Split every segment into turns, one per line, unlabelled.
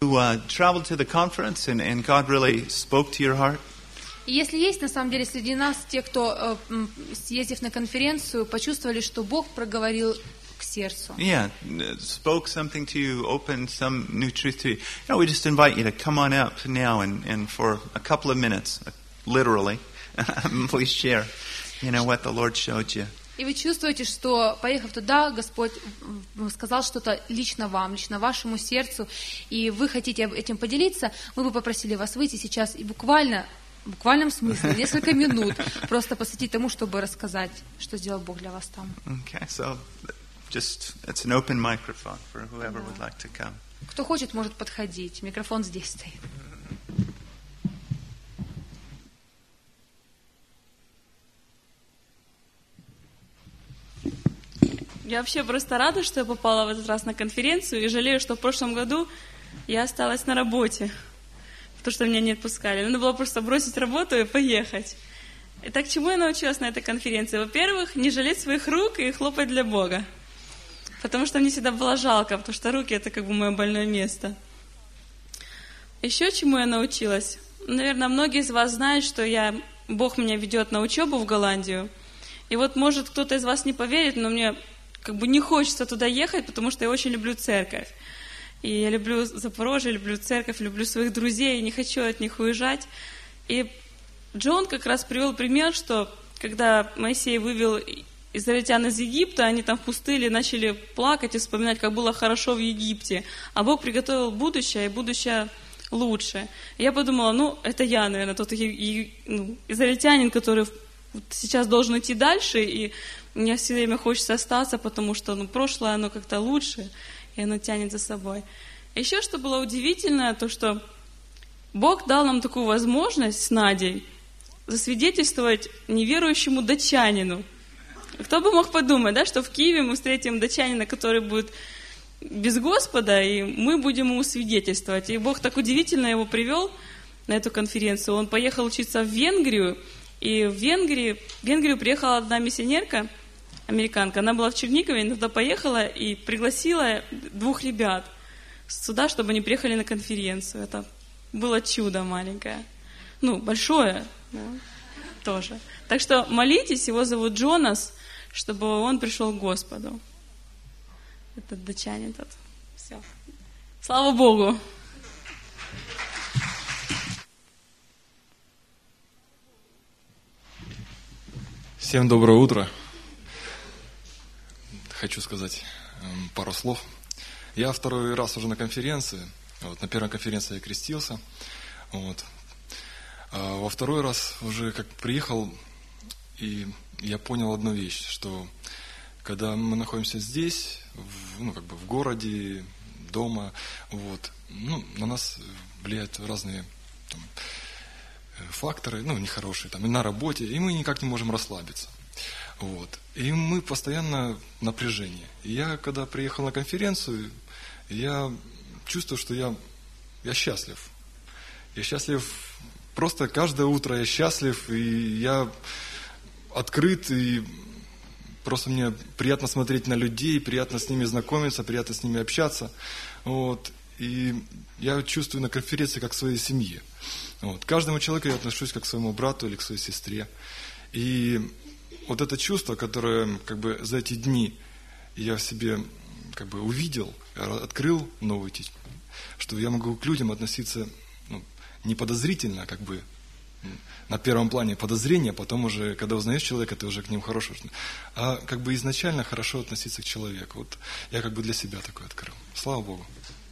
traveled to the conference and God really spoke to your heart?
И если есть на самом деле среди нас те, кто, съездив на конференцию, почувствовали, что Бог проговорил к сердцу.
Yeah, spoke something to you, opened some new truth to you. We just invite you to come on out now and for a couple of minutes, literally, please share, what the Lord showed you.
И вы чувствуете, что, поехав туда, Господь сказал что-то лично вам, лично вашему сердцу, и вы хотите этим поделиться, мы бы попросили вас выйти сейчас и в буквальном смысле, несколько минут, просто посвятить тому, чтобы рассказать, что сделал Бог для вас там.
Okay, so it's an open microphone for whoever would like to come.
Кто хочет, может подходить. Микрофон здесь стоит.
Я вообще просто рада, что я попала в этот раз на конференцию, и жалею, что в прошлом году я осталась на работе, потому что меня не отпускали. Надо было просто бросить работу и поехать. Итак, чему я научилась на этой конференции? Во-первых, не жалеть своих рук и хлопать для Бога, потому что мне всегда было жалко, потому что руки — это как бы мое больное место. Еще чему я научилась? Наверное, многие из вас знают, что Бог меня ведет на учебу в Голландию. И вот, может, кто-то из вас не поверит, но мне как бы не хочется туда ехать, потому что я очень люблю церковь. И я люблю Запорожье, люблю церковь, люблю своих друзей, и не хочу от них уезжать. И Джон как раз привел пример, что когда Моисей вывел израильтян из Египта, они там в пустыне начали плакать и вспоминать, как было хорошо в Египте. А Бог приготовил будущее, и будущее лучше. И я подумала, это я, наверное, тот израильтянин, который сейчас должен идти дальше, и мне все время хочется остаться, потому что прошлое, оно как-то лучше, и оно тянет за собой. Еще что было удивительно, то что Бог дал нам такую возможность с Надей засвидетельствовать неверующему датчанину. Кто бы мог подумать, да, что в Киеве мы встретим датчанина, который будет без Господа, и мы будем ему свидетельствовать. И Бог так удивительно его привел на эту конференцию. Он поехал учиться в Венгрию, и в Венгрию приехала одна миссионерка, американка. Она была в Чернигове, она туда поехала и пригласила 2 ребят сюда, чтобы они приехали на конференцию. Это было чудо маленькое. Большое, да, тоже. Так что молитесь, его зовут Джонас, чтобы он пришел к Господу. Этот датчанин тот. Все. Слава Богу!
Всем доброе утро. Хочу сказать пару слов. Я 2-й раз уже на конференции. На первой конференции я крестился. А во 2-й раз уже как приехал, и я понял одну вещь, что когда мы находимся здесь, в городе, дома, на нас влияют разные факторы, нехорошие, и на работе, и мы никак не можем расслабиться. И мы постоянно в напряжении. И я, когда приехал на конференцию, я чувствую, что я счастлив. Я счастлив просто каждое утро, я счастлив, и я открыт, и просто мне приятно смотреть на людей, приятно с ними знакомиться, приятно с ними общаться. И я чувствую на конференции как в своей семье. К каждому человеку я отношусь как к своему брату или к своей сестре. И это чувство, которое за эти дни я в себе увидел, открыл новую тему, что я могу к людям относиться не подозрительно, на первом плане подозрения, потом уже, когда узнаешь человека, ты уже к ним хорошо, а изначально хорошо относиться к человеку. Я для себя такое открыл. Слава Богу.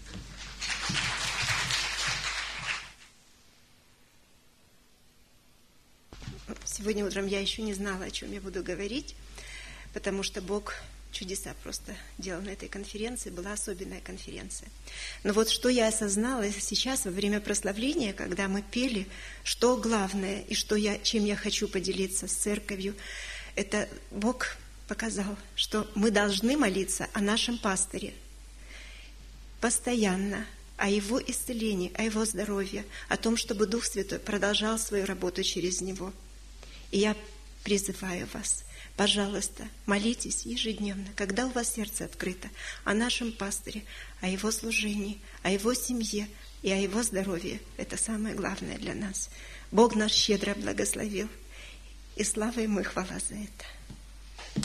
Сегодня утром я еще не знала, о чем я буду говорить, потому что Бог чудеса просто делал на этой конференции, была особенная конференция. Но что я осознала сейчас во время прославления, когда мы пели, что главное и чем я хочу поделиться с церковью, это Бог показал, что мы должны молиться о нашем пасторе постоянно, о его исцелении, о его здоровье, о том, чтобы Дух Святой продолжал свою работу через него. И я призываю вас, пожалуйста, молитесь ежедневно, когда у вас сердце открыто, о нашем пастыре, о его служении, о его семье и о его здоровье. Это самое главное для нас. Бог нас щедро благословил, и слава ему и хвала за это.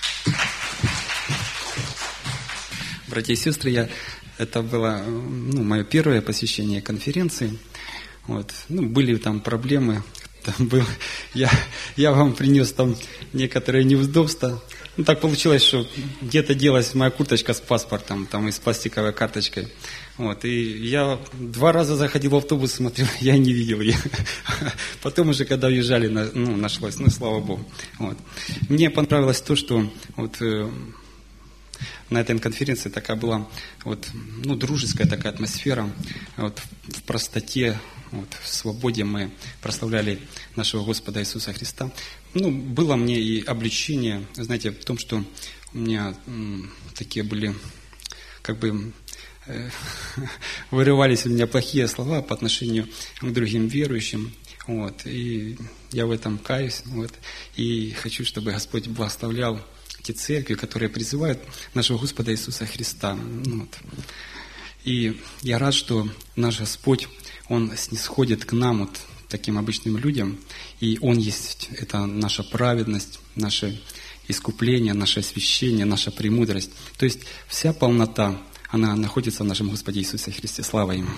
Братья и сестры, это было мое первое посещение конференции. Вот. Были там проблемы. Я вам принес там некоторые неудобства. Так получилось, что где-то делась моя курточка с паспортом, там и с пластиковой карточкой. Вот. И я 2 раза заходил в автобус, смотрел, я не видел ее. Потом уже, когда уезжали, нашлось. Слава Богу. Вот. Мне понравилось то, что на этой конференции такая была дружеская такая атмосфера, в простоте, в свободе мы прославляли нашего Господа Иисуса Христа. Было мне и облегчение, знаете, в том, что у меня такие были, вырывались у меня плохие слова по отношению к другим верующим. И я в этом каюсь. И хочу, чтобы Господь благословлял те церкви, которые призывают нашего Господа Иисуса Христа. И я рад, что наш Господь, Он снисходит к нам, таким обычным людям, и Он есть, это наша праведность, наше искупление, наше освящение, наша премудрость. То есть вся полнота, она находится в нашем Господе Иисусе Христе. Слава Ему.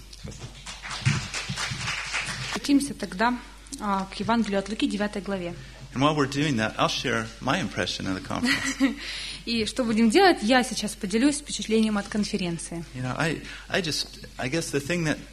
Обратимся тогда к Евангелию от Луки, 9 главе.
And while we're doing that, I'll share my impression of the conference.
И что будем делать? Я сейчас поделюсь впечатлением от конференции.
I guess the thing that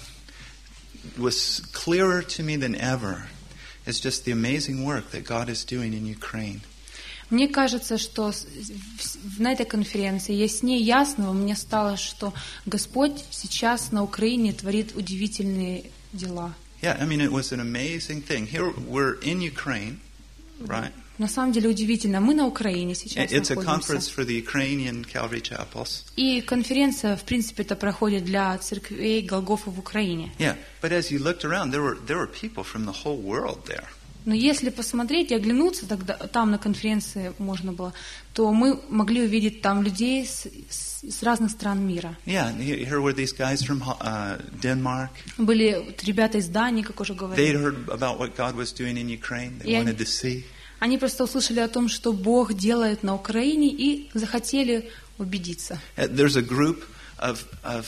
was clearer to me than ever is just the amazing work that God is doing in Ukraine.
Мне кажется, что на этой конференции яснее ясного мне стало, что Господь сейчас на Украине творит удивительные дела.
Yeah, it was an amazing thing. Here we're in Ukraine, right?
На самом деле удивительно. Мы на Украине сейчас
It's a conference
находимся.
for the Ukrainian Calvary chapels.
И конференция, в принципе, это проходит для церквей Голгофы в Украине.
Yeah, but as you looked around, there were people from the whole world there.
Но если посмотреть и оглянуться, тогда там на конференции можно было, то мы могли увидеть там людей с разных стран мира.
Yeah, here were these guys from Denmark.
Были ребята из Дании, как уже
They'd
говорили.
heard about what God was doing in Ukraine. They wanted to see.
Они просто услышали о том, что Бог делает на Украине, и захотели убедиться.
There's a group of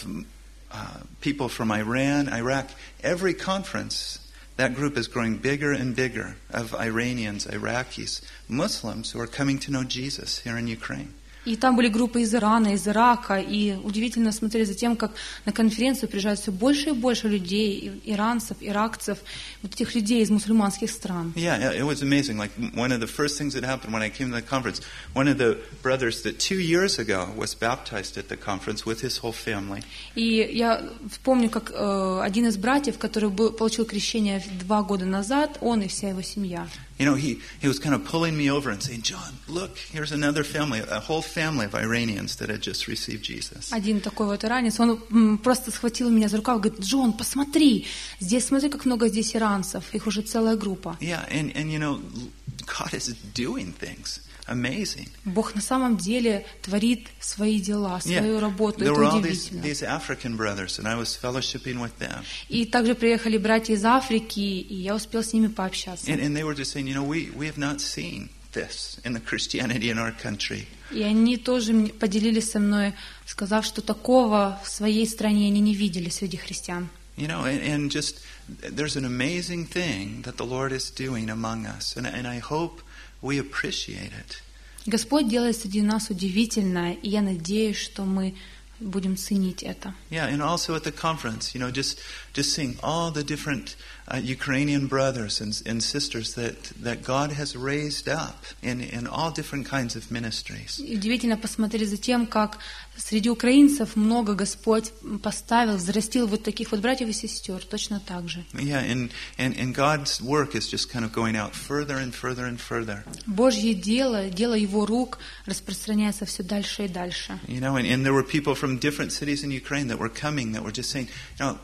people from Iran, Iraq. Every conference, that group is growing bigger and bigger, of Iranians, Iraqis, Muslims who are coming to know Jesus here in Ukraine.
И там были группы из Ирана, из Ирака, и удивительно смотрели за тем, как на конференцию приезжают все больше и больше людей, иранцев, иракцев, вот этих людей из мусульманских стран.
Yeah, it was amazing. Like one of the first things that happened when I came to the conference, one of the brothers that 2 years ago was baptized at the conference with his whole family.
И я помню, как один из братьев, который получил крещение 2 года назад, он и вся его семья.
You know, he was kind of pulling me over and saying, John, look, here's another family, a whole family of Iranians that had just received Jesus.
Один такой вот иранец, он просто схватил меня за рукав и говорит: Джон, посмотри, смотри, как много здесь иранцев, их уже целая группа.
Yeah, and you know, God is doing things amazing.
Бог на самом деле творит свои дела, свою работу,
There
это
were all
удивительно.
these African brothers, and I was fellowshipping with them.
И также приехали братья из Африки, и я успел с ними пообщаться.
And they were just saying, you know, we have not seen this in the Christianity in our country.
И они тоже поделились со мной, сказав, что такого в своей стране они не видели среди христиан.
You know, and just there's an amazing thing that the Lord is doing among us, and I hope we appreciate it.
Господь делает среди нас удивительное, и я надеюсь, что мы будем ценить это.
Yeah, and also at the conference, you know, just seeing all the different Ukrainian brothers and sisters that God has raised up in all different kinds of ministries.
И удивительно посмотреть за тем, как среди украинцев много Господь поставил, взрастил вот таких вот братьев и сестер, точно так же.
Yeah, and God's work is just kind of going out further and further and further.
Божье дело, дело Его рук распространяется все дальше и дальше.
You know, and there were people from different cities in Ukraine that were coming that were just saying, you know,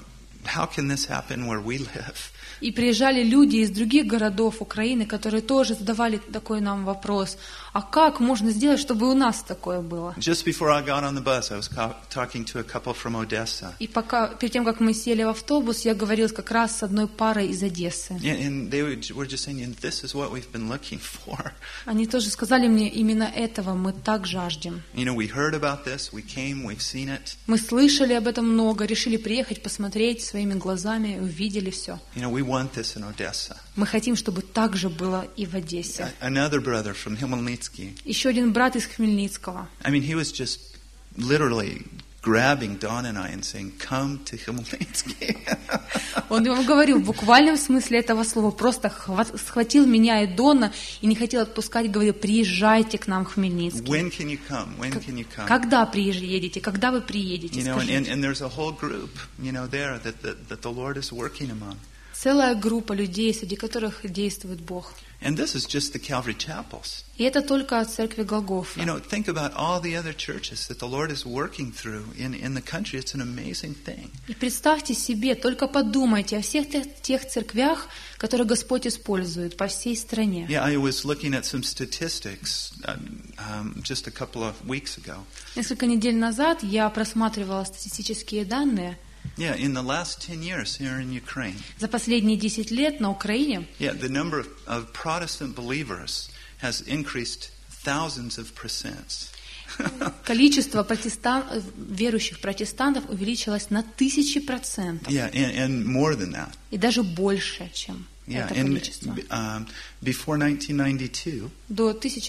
how can this happen where we live?
И приезжали люди из других городов Украины, которые тоже задавали такой нам вопрос. А как можно сделать, чтобы у нас такое было?
Just before I got on the bus, I was talking to a couple from Odessa.
И перед тем, как мы сели в автобус, я говорил как раз с одной парой из Одессы.
And they were just saying, this is what we've been looking for.
Они тоже сказали мне, именно этого мы так жаждем.
You know, we heard about this, we came, we've seen it.
Мы слышали об этом много, решили приехать, посмотреть своими глазами, увидели все.
You know, we want this in Odessa.
Мы хотим, чтобы так же было и в Одессе.
Another brother from Khmelnytsky.
Еще один брат из Хмельницкого.
I mean, he was just literally grabbing Dawn and I and saying, come to Khmelnytsky.
Он говорил в буквальном смысле этого слова, просто схватил меня и Дона и не хотел отпускать, говорил, приезжайте к нам в Хмельницкий.
When can you come? When can you come?
Когда приедете? Когда вы приедете?
You know,
Скажите.
and there's a whole group, you know, there that the Lord is working among.
Целая группа людей, среди которых действует Бог.
And this is just the Calvary chapels.
И это только от церкви Голгофа.
You know, think about all the other churches that the Lord is working through in the country. It's an amazing thing.
И представьте себе, только подумайте о всех тех церквях, которые Господь использует по всей стране.
Yeah, I was looking at some statistics just a couple of weeks ago.
Несколько недель назад я просматривала статистические данные.
Yeah, in the last 10 years here in Ukraine.
За последние 10 лет на Украине
Yeah, the number of Protestant believers has increased thousands of %.
количество верующих протестантов увеличилось на 1000%.
Yeah, and more than that.
И даже больше, чем
Yeah,
это
and
количество.
before 1992.
До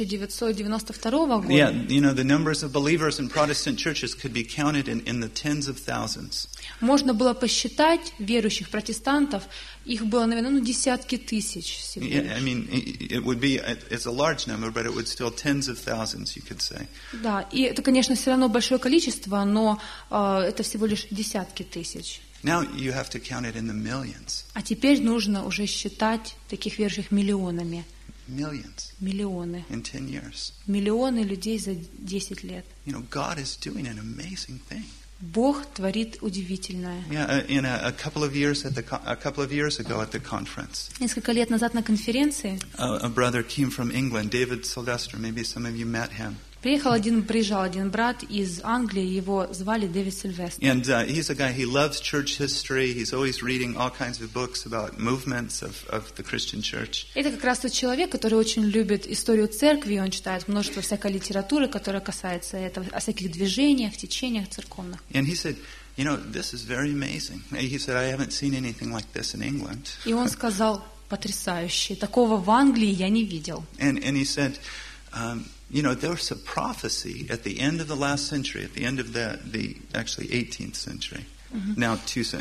1992 года.
Yeah, you know, the numbers of believers in Protestant churches could be counted in the tens of thousands.
Можно было посчитать верующих протестантов, их было, наверное, десятки тысяч всего лишь.
Yeah, I mean, it would be, it's a large number, but it would still tens of thousands, you could say.
Да, и это, конечно, все равно большое количество, но это всего лишь десятки тысяч.
Now you have to count it in the millions.
А теперь нужно уже считать таких верующих миллионами.
Millions
Миллионы.
in 10 years.
Миллионы людей за 10 лет.
You know, God is doing an amazing thing.
Бог творит удивительное.
Yeah, in a couple of years ago at the conference,
Несколько лет назад на конференции
a brother came from England, David Sylvester. Maybe some of you met him.
приезжал один брат из Англии, его звали Дэвид Сильвестр.
And he's a guy, he loves church history. He's always reading all kinds of books about movements of the Christian church.
Это как раз тот человек, который очень любит историю церкви, он читает множество всякой литературы, которая касается этого, о всяких движениях, течениях церковных.
And he said, you know, this is very amazing. He said, I haven't seen anything like this in England.
И он сказал, потрясающе, такого в Англии я не видел.
And he said, you know, there was a prophecy at the end of the last century, at the end of the actually 18th century. Now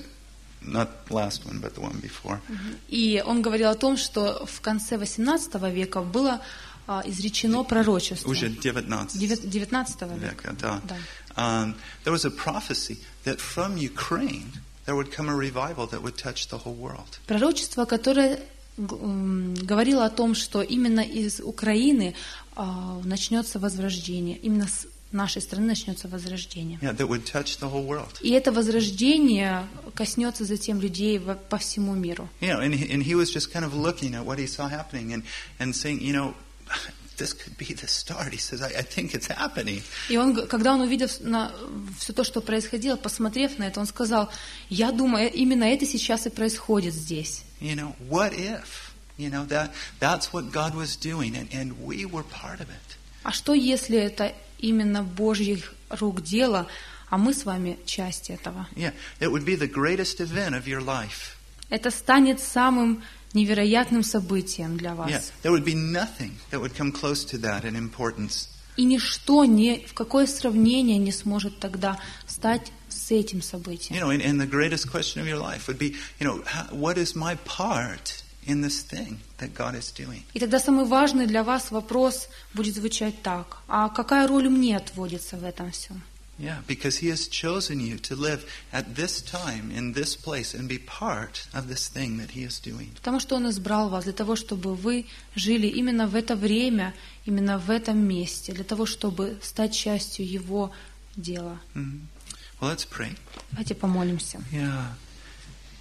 not the last one, but the one before.
И он говорил о том, что в конце 18 века было изречено пророчество.
Уже 19
века.
века, да.
Да.
There was a prophecy that from Ukraine there would come a revival that would touch the whole world.
Пророчество, которое говорило о том, что именно из Украины начнется возрождение, именно с нашей страны начнется возрождение.
Yeah, that would touch the whole world.
И это возрождение коснется затем людей по всему миру.
Yeah, and he was just kind of looking at what he saw happening and saying, you know, this could be the start. He says, I think it's happening.
И когда он увидел все то, что происходило, посмотрев на это, он сказал, я думаю, именно это сейчас и происходит здесь.
You know, what if? You know, that's what God was doing, and we were part of it.
А что, если это именно Божьих рук дело, а мы с вами часть этого?
Yeah, it would be the greatest event of your life.
Это станет самым невероятным событием для вас.
Yeah, there would be nothing that would come close to that in importance.
И ничто, ни в какое сравнение не сможет тогда стать с этим событием.
You know, and the greatest question of your life would be, you know, what is my part in this thing that God is doing?
И тогда самый важный для вас вопрос будет звучать так: а какая роль мне отводится в этом всем?
Yeah, because He has chosen you to live at this time, in this place, and be part of this thing that He is doing.
Потому что Он избрал вас для того, чтобы вы жили именно в это время, именно в этом месте, для того, чтобы стать частью Его дела.
Mm-hmm. Well, let's pray.
Давайте помолимся.
Yeah.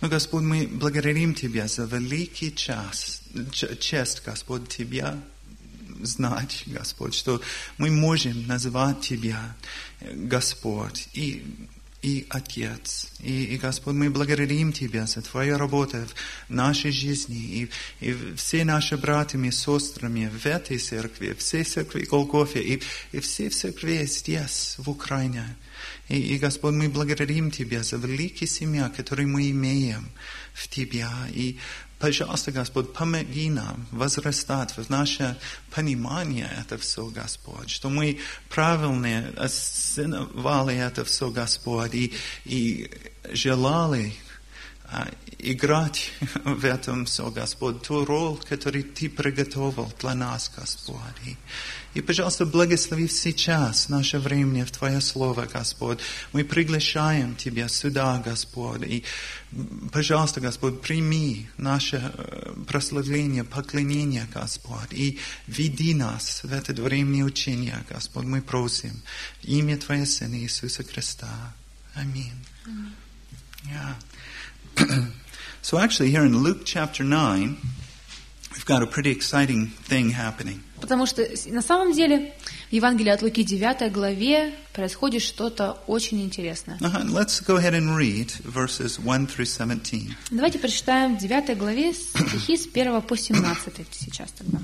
Но, Господь, мы благодарим Тебя за великий честь, Господь, Тебя знать, Господь, что мы можем назвать Тебя, Господь, и Отец. И, Господь, мы благодарим Тебя за Твою работу в нашей жизни. И все наши братья и сестрами в этой церкви, все церкви Голгофы, и все церкви здесь, в Украине. И, Господь, мы благодарим Тебя за великие семья, которые мы имеем в Тебя. И, пожалуйста, Господь, помоги нам возрастать в наше понимание это все, Господь, что мы правильно осознавали это все, Господь, и желали играть в этом все, Господь, ту роль, которую Ты приготовил для нас, Господь. И, пожалуйста, благослови сейчас наше время в Твое Слово, Господь. Мы приглашаем Тебя сюда, Господь. И, пожалуйста, Господь, прими наше прославление, поклонение, Господь. И веди нас в это временное учение, Господь. Мы просим. В имя Твоего Сына Иисуса Христа. Аминь. Yeah. So actually here in Luke chapter 9, we've got a pretty exciting thing happening.
Потому что на самом деле в Евангелии от Луки 9 главе происходит что-то очень интересное.
Let's go ahead and read verses 1 through 17.
Давайте прочитаем в 9 главе стихи с 1 по 17 сейчас тогда.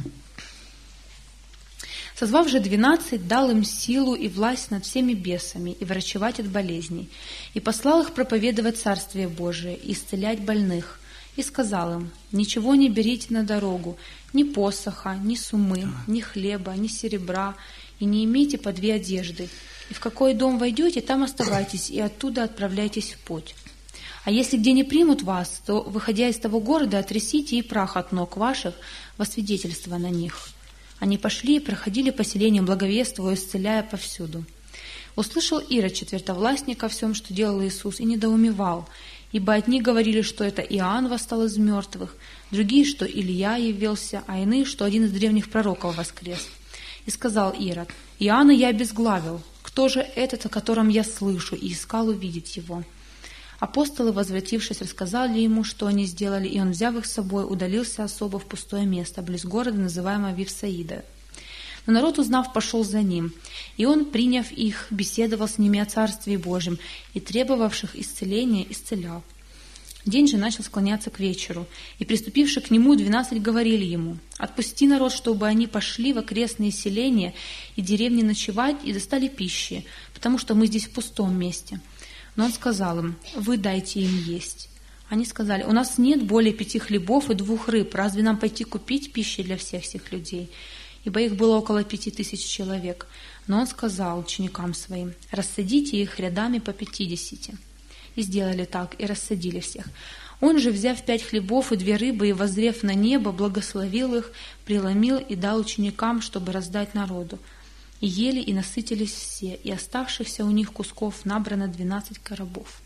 «Созвав же 12, дал им силу и власть над всеми бесами и врачевать от болезней, и послал их проповедовать Царствие Божие и исцелять больных, и сказал им: ничего не берите на дорогу, ни посоха, ни сумы, ни хлеба, ни серебра, и не имейте по 2 одежды. И в какой дом войдете, там оставайтесь, и оттуда отправляйтесь в путь. А если где не примут вас, то, выходя из того города, отрясите и прах от ног ваших во свидетельство на них». Они пошли и проходили по селениям, благовествуя, исцеляя повсюду. Услышал Ирод четвертовластник о всем, что делал Иисус, и недоумевал, ибо одни говорили, что это Иоанн восстал из мертвых, другие, что Илья явился, а иные, что один из древних пророков воскрес. И сказал Ирод: «Иоанна я обезглавил, кто же этот, о котором я слышу, и искал увидеть его?» Апостолы, возвратившись, рассказали ему, что они сделали, и он, взяв их с собой, удалился особо в пустое место, близ города, называемого Вифсаида. Но народ, узнав, пошел за ним, и он, приняв их, беседовал с ними о Царстве Божьем, и требовавших исцеления исцелял. День же начал склоняться к вечеру, и, приступивши к нему, 12 говорили ему: «Отпусти народ, чтобы они пошли в окрестные селения и деревни ночевать и достали пищи, потому что мы здесь в пустом месте». Но он сказал им: «Вы дайте им есть». Они сказали: «У нас нет более 5 хлебов и 2 рыб. Разве нам пойти купить пищи для всех сих людей?» Ибо их было около 5000 человек. Но он сказал ученикам своим: «Рассадите их рядами по 50». И сделали так, и рассадили всех. Он же, взяв 5 хлебов и 2 рыбы, и воззрев на небо, благословил их, преломил и дал ученикам, чтобы раздать народу. И ели, и насытились все, и оставшихся у них кусков набрано 12 коробов.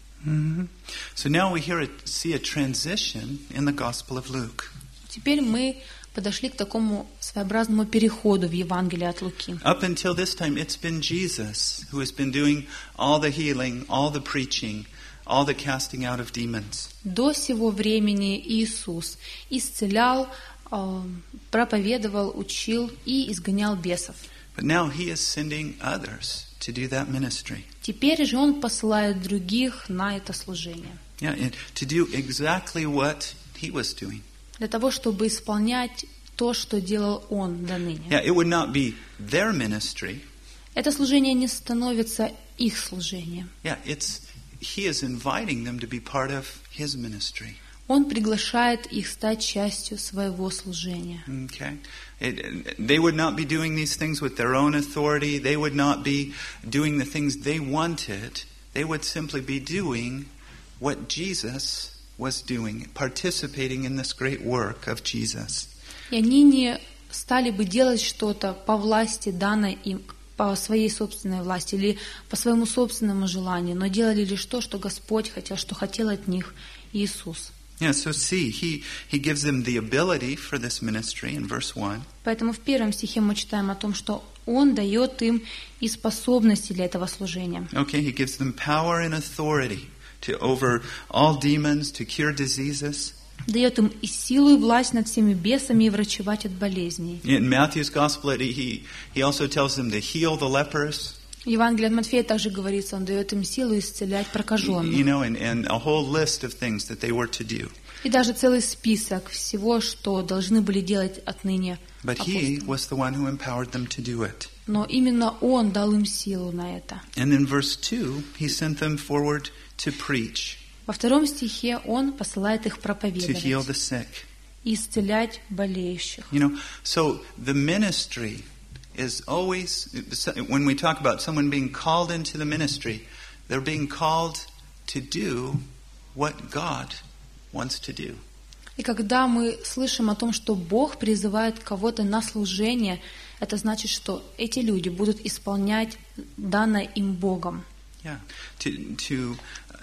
So now we see a transition in the Gospel of Luke.
Теперь мы подошли к такому своеобразному переходу в Евангелии от Луки.
Up until this time, it's been Jesus who has been doing all the healing, all the preaching, all the casting out of demons.
До сего времени Иисус исцелял, проповедовал, учил и изгонял бесов.
But now he is sending others to do that ministry.
Теперь же он посылает других на это служение.
Yeah, and to do exactly what he was doing.
Для того, чтобы исполнять то, что делал он до ныне.
Yeah, it would not be their ministry.
Это служение не становится их служением.
Yeah, he is inviting them to be part of his ministry.
Он приглашает их стать частью своего служения.
Okay. They would not be doing these things with their own authority. They would not be doing the things they wanted. They would simply be doing what Jesus was doing, participating in this great work of Jesus.
И они не стали бы делать что-то по власти, данной им, по своей собственной власти или по своему собственному желанию, но делали лишь то, что Господь хотел, что хотел от них Иисус.
Yeah, so see, he gives them the ability for this ministry in verse 1.
Поэтому в 1 стихе мы читаем о том, что Он дает им и способности для этого служения.
Okay, he gives them power and authority over all demons, to cure diseases.
Дает им и силу, и власть над всеми бесами, и врачевать от болезней.
In Matthew's Gospel, he also tells them to heal the lepers.
В Евангелии от Матфея также говорится, он дает им силу исцелять прокаженных.
And a whole list of things that they were to do.
И даже целый список всего, что должны были делать отныне
But he
апостолы.
was the one who empowered them to do it.
Но именно он дал им силу на это.
And in verse 2, he sent them forward to preach,
Во 2 стихе он посылает их
to heal
проповедовать
the sick.
и исцелять болеющих.
So the ministry is always, when we talk about someone being called into the ministry, they're being called to do what God wants to do.
И когда мы слышим о том, что Бог призывает кого-то на служение, это значит, что эти люди будут исполнять данное им Богом.
Yeah, to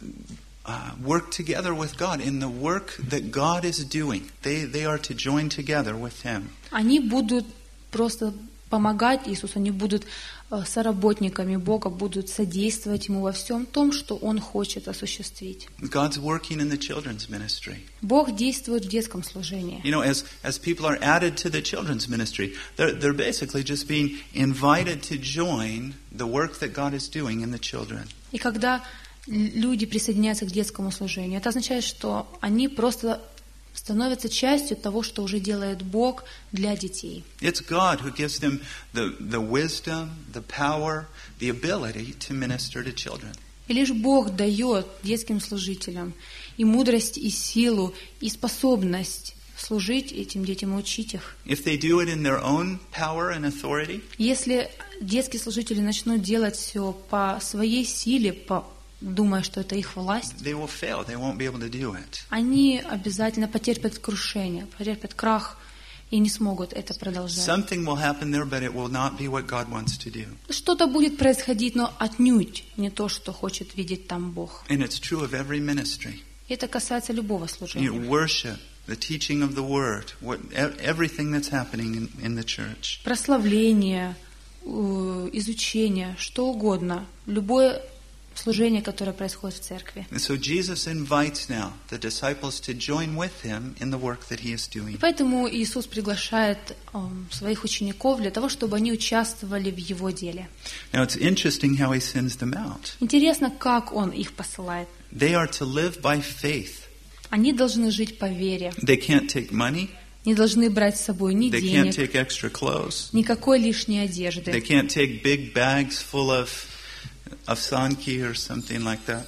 work together with God in the work that God is doing. They are to join together with Him.
Они будут просто помогать Иисусу, они будут соработниками Бога, будут содействовать Ему во всем том, что Он хочет осуществить.
God's working in the children's ministry.
Бог действует в детском служении.
As people are added to the children's ministry, they're basically just being invited to join the work that God is doing in the children.
И когда люди присоединяются к детскому служению, это означает, что они просто становятся частью того, что уже делает Бог для детей.
It's God who gives them the wisdom, the power, the ability to minister to children.
И лишь Бог дает детским служителям и мудрость, и силу, и способность служить этим детям и учить их.
If they do it in their own power and authority,
Если детские служители начнут делать все по своей силе, думая, что это их власть,
they will fail. They won't be able to do it.
они обязательно потерпят крушение, потерпят крах и не смогут это продолжать.
Something will happen there, but it will not be what God wants to do.
Что-то будет происходить, но отнюдь не то, что хочет видеть там Бог.
And it's true of every ministry.
И это касается любого служения.
Worship, the teaching of the Word, everything that's happening in the church.
Прославление, изучение, что угодно, любое служение, которое происходит в церкви.
And so Jesus invites now the disciples to join with him in the work that he is doing.
Поэтому Иисус приглашает своих учеников для того, чтобы они участвовали в Его деле.
Now it's interesting how he sends them out.
Интересно, как Он их посылает.
They are to live by faith.
Они должны жить по вере.
They can't take money.
Не должны брать с собой ни
They can't
денег,
take extra clothes.
никакой лишней
They
одежды.
can't take big bags full of avsanki or something like that.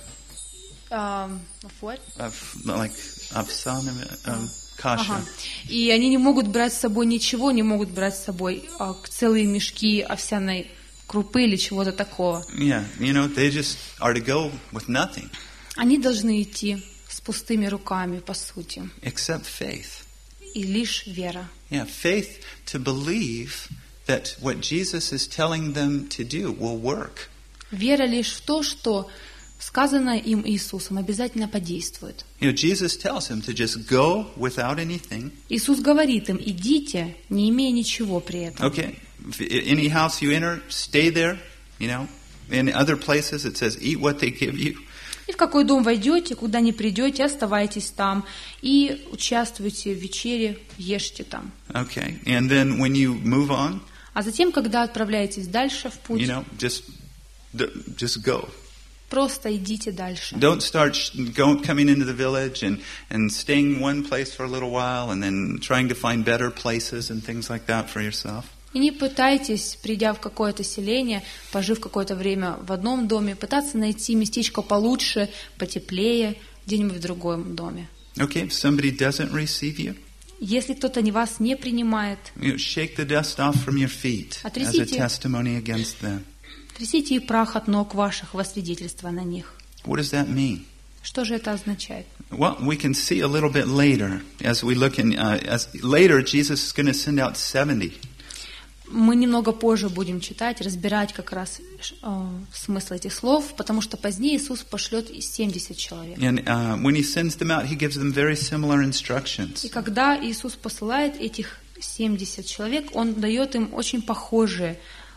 What?
Kasha.
Ага. И они не могут брать с собой ничего, не могут брать с собой целые мешки овсяной крупы или чего-то такого.
Yeah, they just are to go with nothing
Они должны идти с пустыми руками, по сути.
except faith.
И лишь вера.
Yeah, faith to believe that what Jesus is telling them to do will work.
Вера лишь в то, что сказанное им Иисусом обязательно подействует.
Jesus tells him to just go without anything.
Иисус говорит им: идите, не имея ничего при этом.
Okay, any house you enter, stay there. In other places it says, eat what they give you.
И в какой дом войдете, куда не придете, оставайтесь там и участвуйте в вечере, ешьте там.
Okay, and then when you move on,
А затем, когда отправляетесь дальше в путь,
just go.
просто идите дальше.
Don't start coming into the village and staying in one place for a little while and then trying to find better places and things like that for yourself.
И не пытайтесь, придя в какое-то селение, пожив какое-то время в одном доме, пытаться найти местечко получше, потеплее, где-нибудь в другом доме.
Okay, if somebody doesn't receive you,
Если кто-то вас не принимает,
shake the dust off from your feet as a
Отрясите.
testimony against them.
трясите и прах от ног ваших во свидетельство на них.
What does that mean?
Что же это означает?
Well, we can see a little bit later as we look later Jesus is going to send out 70.
Мы немного позже будем читать, разбирать как раз смысл этих слов, потому что позднее Иисус пошлет 70 человек.
And when he sends them out, he gives them very similar instructions.
И когда Иисус посылает этих 70 человек, Он дает им очень похожие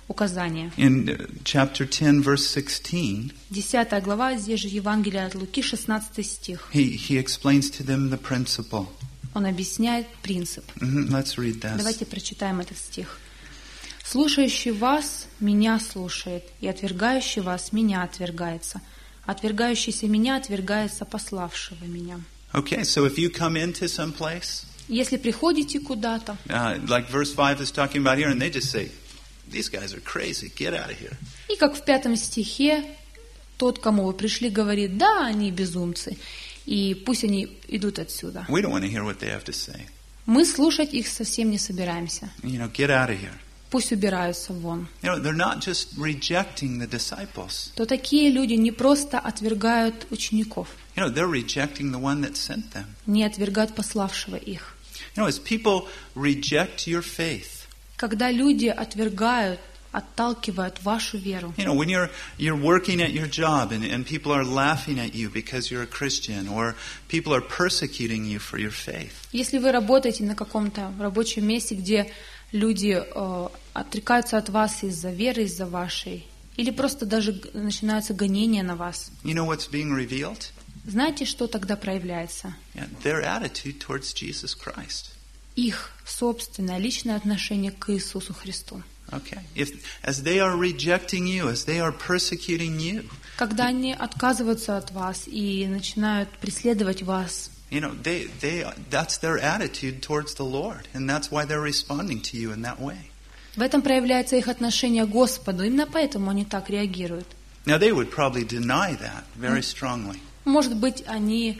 указания.
In chapter 10, verse 16,
10 глава, здесь же Евангелие от Луки, 16 стих.
he explains to them the principle.
Он объясняет принцип.
Let's read this.
Давайте прочитаем этот стих. «Слушающий вас, меня слушает, и отвергающий вас, меня отвергается. Отвергающийся меня отвергается пославшего меня».
Okay, so if you come into some place,
Если приходите куда-то,
like verse 5 is talking about here, and they just say, these guys are crazy, get out of here.
и как в 5 стихе, тот, кому вы пришли, говорит, да, они безумцы, и пусть они идут отсюда.
We don't want to hear what they have to say.
Мы слушать их совсем не собираемся.
Get out of here.
Пусть убираются вон.
They're not just rejecting the disciples.
То такие люди не просто отвергают учеников,
They're rejecting the one that sent them.
не отвергают пославшего их.
As people reject your faith,
Когда люди отвергают, отталкивают вашу веру,
when you're working at your job and people are laughing at you because you're a Christian, or people are persecuting you for your faith.
если вы работаете на каком-то рабочем месте, где люди отрекаются от вас из-за веры, из-за вашей, или просто даже начинаются гонения на вас,
You know what's being revealed?
знаете, что тогда проявляется?
Their attitude towards Jesus Christ.
Их собственное личное отношение к Иисусу Христу.
Okay. As they are rejecting you, as they are persecuting you,
Когда они отказываются от вас и начинают преследовать вас,
that's their attitude towards the Lord, and that's why they're responding to you in that way.
в этом проявляется их отношение к Господу. Именно поэтому они так реагируют.
Now they would probably deny that very strongly.
Может быть, они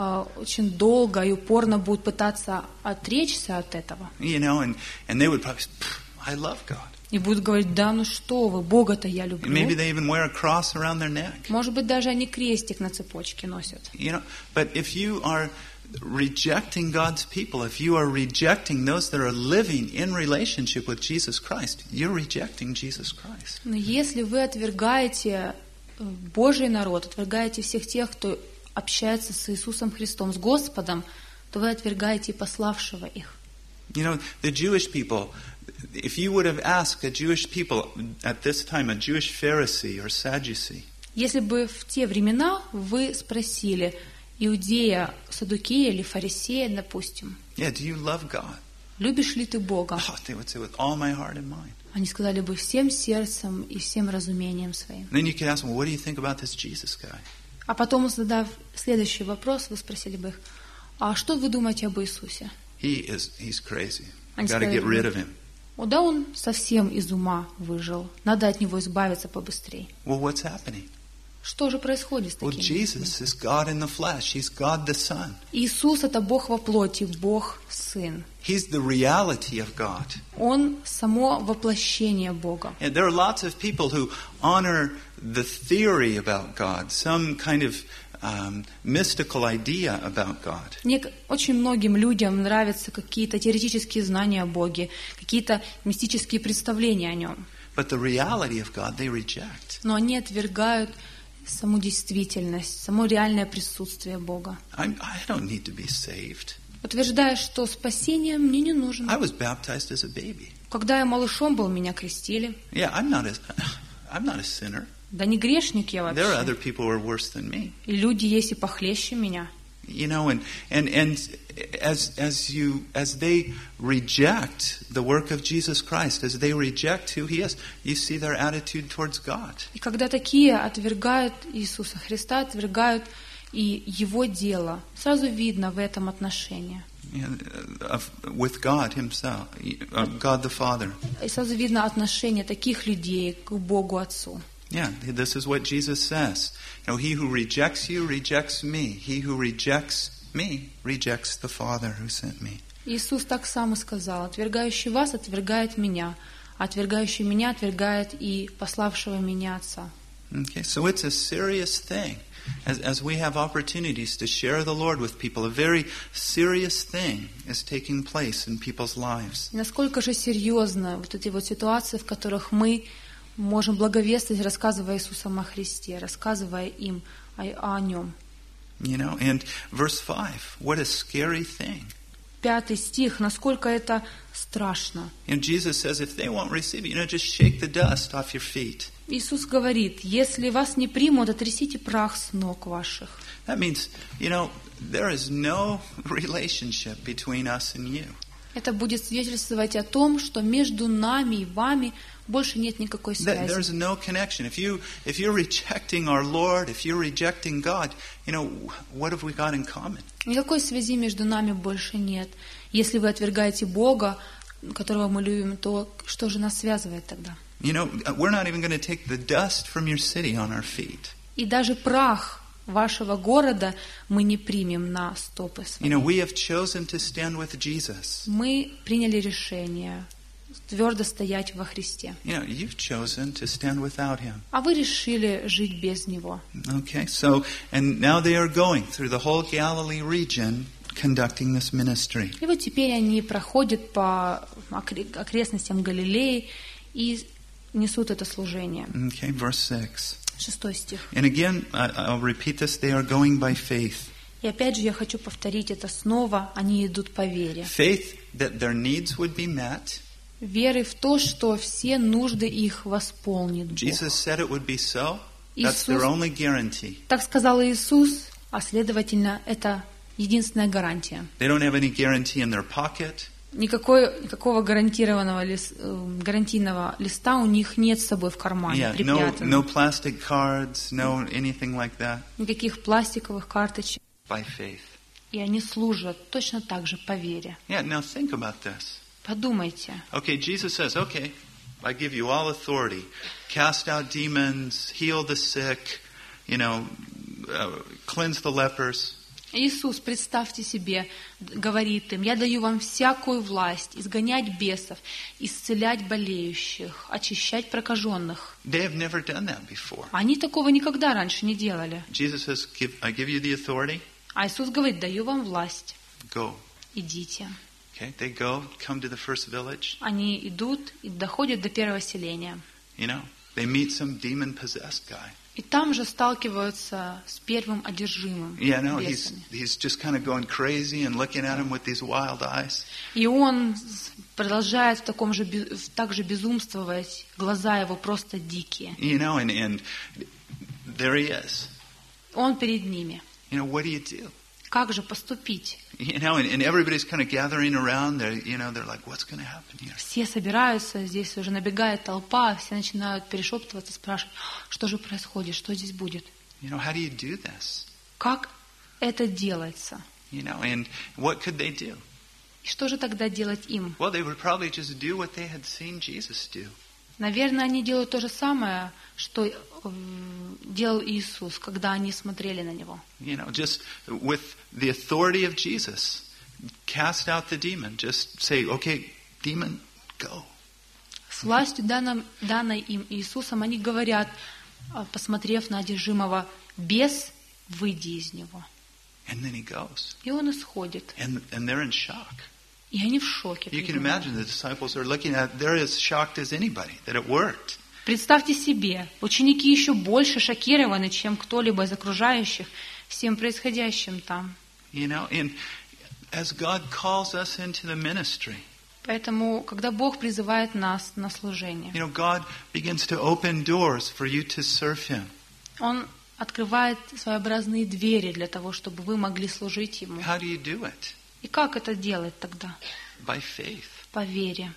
очень долго и упорно будут пытаться отречься от этого.
And they would probably say, I love God.
И будут говорить, да ну что вы, Бога-то я
And
люблю.
maybe they even wear a cross around their neck.
Может быть, даже они крестик на цепочке носят.
But if you are rejecting God's people, if you are rejecting those that are living in relationship with Jesus Christ, you're rejecting Jesus Christ.
Но если вы отвергаете Божий народ, отвергаете всех тех, кто общается с Иисусом Христом, с Господом, то вы отвергаете и пославшего их.
The Jewish people, if you would have asked a Jewish people at this time, a Jewish Pharisee or Sadducee,
Если бы в те времена вы спросили иудея, саддукея или фарисея, допустим,
do you love God?
любишь ли ты Бога?
Oh, they would say, with all my heart and mind.
Они сказали бы всем сердцем и всем разумением своим.
And then you could ask them, what do you think about this Jesus guy?
А потом, задав следующий вопрос, вы спросили бы их, а что вы думаете об Иисусе?
He's crazy. I
Они
got to get
сказали
rid
бы,
of him.
да он совсем из ума выжил, надо от него избавиться побыстрее.
Well, what's happening?
Что же происходит с
Well,
такими?
Jesus is God in the flesh. He's God the Son.
Иисус — это Бог во плоти, Бог Сын.
He's the reality of God.
Он само воплощение Бога.
And there are lots of people who honor the theory about God, some kind of mystical idea about God.
Очень многим людям нравятся какие-то теоретические знания о Боге, какие-то мистические представления о Нем.
But the reality of God they reject.
Но они отвергают саму действительность, само реальное присутствие Бога.
I don't need to be saved.
Утверждая, что спасение мне не
I
нужно.
was baptized as a baby.
Когда я малышом был, меня крестили.
Yeah, I'm not a sinner.
Да не грешник я
There are other
вообще.
people who are worse than me.
И люди есть и похлеще меня.
And as they reject the work of Jesus Christ, as they reject who He is, you see their attitude towards God.
И когда такие отвергают Иисуса Христа, отвергают и Его дело, сразу видно в этом отношение.
With God Himself, God the Father.
И сразу видно отношение таких людей к Богу Отцу.
Yeah, this is what Jesus says. He who rejects you rejects me. He who rejects me rejects the Father who sent me.
Иисус так сам и сказал: «Отвергающий вас отвергает меня, а отвергающий меня отвергает и пославшего меня Отца».
Okay, so it's a serious thing. As we have opportunities to share the Lord with people, a very serious thing is taking place in people's lives.
И насколько же серьезно вот эти вот ситуации, в которых мы можем благовествовать, рассказывая Иисусу о Христе, рассказывая им о Нем.
And verse 5, what a scary thing.
5 стих, насколько это страшно.
Jesus says, if they won't receive it, just shake the dust off your feet.
Иисус говорит, если вас не примут, отрясите прах с ног ваших.
That means, there is no relationship between us and you.
Это будет свидетельствовать о том, что между нами и вами больше нет никакой связи.
There's no connection. If you're rejecting our Lord, if you're rejecting God, what have we got in common?
Никакой связи между нами больше нет. Если вы отвергаете Бога, которого мы любим, то что же нас связывает тогда?
We're not even going to take the dust from your city on our feet.
И даже прах вашего города мы не примем на стопы свои.
We have chosen to stand with Jesus.
Мы приняли решение твердо стоять во Христе.
You've chosen to stand without Him.
А вы решили жить без Него.
Okay, and now they are going through the whole Galilee region conducting this ministry.
И вот теперь они проходят по окрестностям Галилеи и несут это служение.
Okay, verse 6.
6 стих.
And again, I'll repeat this, they are going by faith.
И опять же я хочу повторить это снова, они идут по вере.
Faith that their needs would be met.
Веры в то, что все нужды их восполнит Бог.
Jesus said it would be so. That's their only guarantee.
Так сказал Иисус, а следовательно, это единственная гарантия.
They don't have any guarantee in their pocket.
Никакого гарантийного листа у них нет с собой в кармане, припрятанного.
No plastic cards, no anything like that.
Никаких пластиковых карточек.
By faith.
И они служат точно так же по вере.
Yeah, now think about this.
Подумайте.
Okay, Jesus says, okay, I give you all authority. Cast out demons, heal the sick, cleanse the lepers.
Иисус, представьте себе, говорит им, я даю вам всякую власть изгонять бесов, исцелять болеющих, очищать прокаженных.
They have never done that before.
Они такого никогда раньше не делали.
Jesus says, I give you the authority.
А Иисус говорит, даю вам власть.
Go.
Идите.
Okay, they go, come to the first village.
Они идут и доходят до первого селения.
They meet some demon-possessed guy.
И там же сталкиваются с первым одержимым бесами.
He's just kind of going crazy and looking at him with these wild eyes.
И он продолжает так же безумствовать, глаза его просто дикие.
And there he is.
Он перед ними.
What do you do?
Как же поступить?
And everybody's kind of gathering around. They're like, what's going to happen here?
Все собираются, здесь уже набегает толпа, все начинают перешептываться, спрашивать, что же происходит, что здесь будет?
How do you do this?
Как это делается?
And what could they do?
И что же тогда делать им?
Well, they would probably just do what they had seen Jesus do.
Наверное, они делают то же самое, что делал Иисус, когда они смотрели на Него.
Just with the authority of Jesus, cast out the demon. Just say, okay, demon, go.
С властью, данной им Иисусом, они говорят, посмотрев на одержимого, бес, выйди из него.
And then he goes.
И он исходит.
And they're in shock.
И они в шоке.
You can imagine the disciples are looking at, they're as shocked as anybody that it worked.
Представьте себе, ученики еще больше шокированы, чем кто-либо из окружающих всем происходящим там.
And as God calls us into the ministry,
поэтому, когда Бог призывает нас на служение,
God begins to open doors for you to serve Him.
Он открывает своеобразные двери для того, чтобы вы могли служить Ему.
How do you do it?
И как это делать тогда?
By faith.
По вере.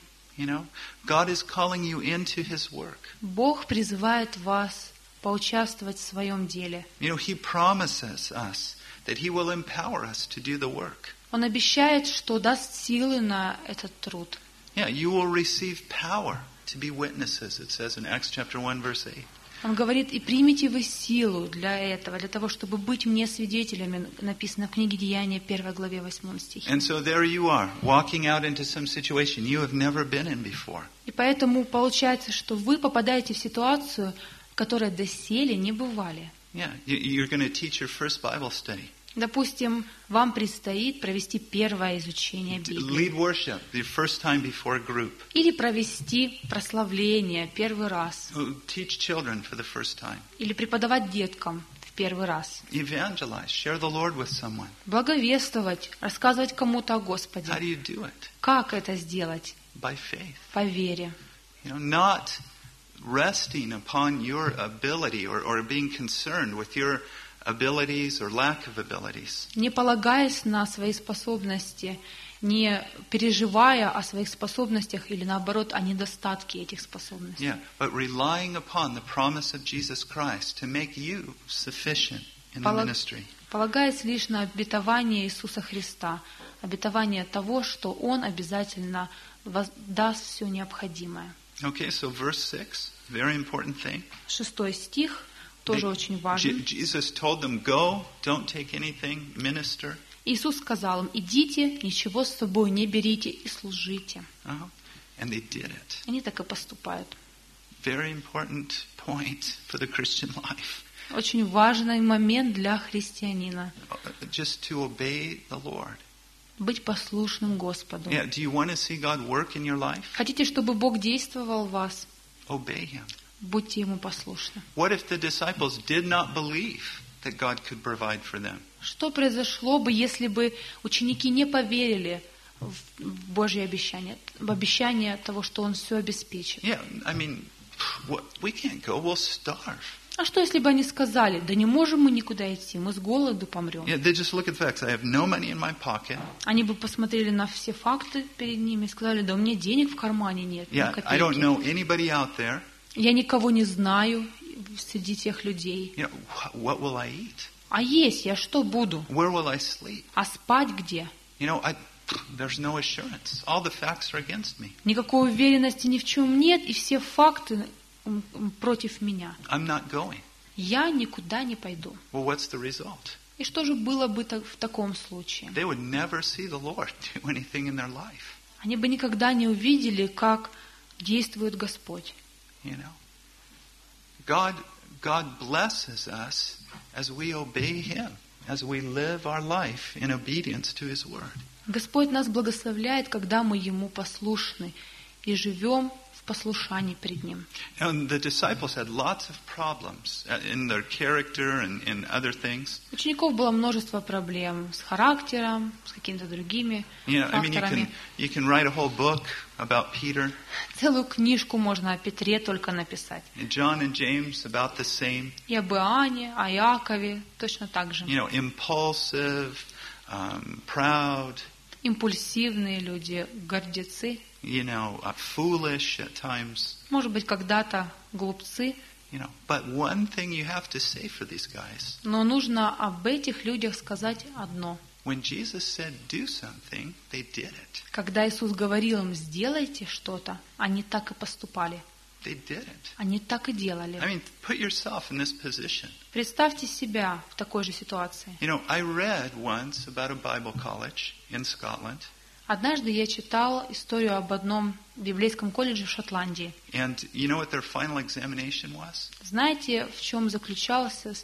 God is calling you into His work.
Бог призывает вас поучаствовать в своем деле.
He promises us that He will empower us to do the work.
Он обещает, что даст силы на этот труд.
Yeah, you will receive power to be witnesses, it says in Acts chapter 1, verse 8.
Он говорит, и примите вы силу для этого, для того, чтобы быть мне свидетелями, написано в книге Деяния, 1 главе 8 стихе.
And so there you are, walking out into some situation you have never been in before.
И поэтому получается, что вы попадаете в ситуацию, в которой доселе не бывали.
Yeah, you're going to teach your first Bible study.
Допустим, вам предстоит провести первое изучение Библии.
Lead worship, the first time before a group.
Или провести прославление первый раз.
Teach children for the first time.
Или преподавать деткам в первый раз.
Evangelize. Share the Lord with someone.
Благовествовать, рассказывать кому-то о
How
Господе.
do you do it?
Как это сделать?
By faith.
По вере.
Not resting upon your ability or being concerned with your abilities or lack of abilities.
Не полагаясь на свои способности, не переживая о своих способностях или наоборот о недостатке этих способностей.
Yeah, but relying upon the promise of Jesus Christ to make you sufficient in the ministry.
Полагаясь лишь на обетование Иисуса Христа, обетование того, что Он обязательно даст все необходимое.
Okay, so verse 6, very important thing.
6 стих тоже очень важен.
Jesus told them, go, don't take anything, minister.
Иисус сказал им: идите, ничего с собой не берите и служите.
And they did it.
Они так и поступают.
Very important point for the Christian life.
Очень важный момент для христианина.
Just to obey the Lord.
Быть послушным Господу.
Yeah, do you want to see God work in your life?
Хотите, чтобы Бог действовал в вас?
Obey Him.
Будьте Ему послушны.
What if the disciples did not believe that God could provide for them?
Что произошло бы, если бы ученики не поверили в Божье обещание, в обещание того, что Он все обеспечит?
Yeah, I mean, we can't go, we'll starve.
А что, если бы они сказали: да не можем мы никуда идти, мы с голоду помрем?
Yeah, they just look at the facts. I have no money in my pocket.
Они бы посмотрели на все факты перед ними и сказали: да у меня денег в кармане нет, ни
Yeah, I don't
копейки.
know anybody out there.
Я никого не знаю среди тех людей.
You know, what will I eat?
А есть я что буду?
Where will I sleep?
А спать где?
You know, there's no assurance. All the facts are against me.
Никакой уверенности ни в чем нет, и все факты против меня.
I'm not going.
Я никуда не пойду.
Well, what's the result?
И что же было бы в таком случае?
They would never see the Lord do anything in their life.
Они бы никогда не увидели, как действует Господь.
You know, God blesses us as we obey Him, as we live our life in obedience to His word.
Господь нас благословляет, когда мы Ему послушны и живем в послушании перед Ним.
And the disciples had lots of problems in their character and in other things.
У учеников было множество проблем с характером, с какими-то другими факторами.
You can write a whole book about Peter.
Целую книжку можно о Петре только написать.
John and James about the same.
И об Иоанне, о Иакове точно так же.
You know, impulsive, proud.
Импульсивные люди, гордецы.
You know, foolish at times.
Может быть, когда-то глупцы.
You know, but one thing you have to say for these guys.
Но нужно об этих людях сказать одно.
When Jesus said do something, they did it.
Когда Иисус говорил им: сделайте что-то, они так и поступали.
They did it.
Они так и делали.
I mean, put yourself in this position.
Представьте себя в такой же ситуации.
You know, I read once about a Bible college in Scotland.
Однажды я читал историю об одном библейском колледже в Шотландии.
And you know what their final examination was?
Знаете, в чем заключался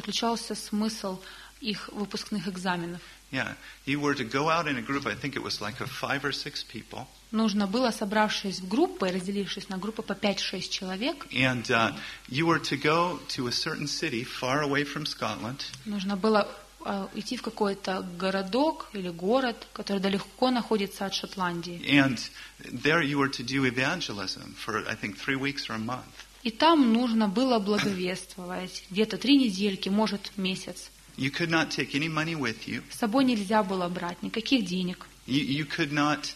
смысл их выпускных экзаменов?
Yeah, you were to go out in a group, I think it was like of 5 or 6 people.
Нужно было, собравшись в группы, разделившись на группы по 5-6 человек,
And you were to go to a certain city far away from Scotland.
нужно было идти в какой-то городок или город, который далеко находится от Шотландии.
And there you were to do evangelism for, I think, 3 weeks or a month.
И там нужно было благовествовать где-то 3 недельки, может, месяц.
You could not take any money with you.
С собой нельзя было брать никаких денег.
You could not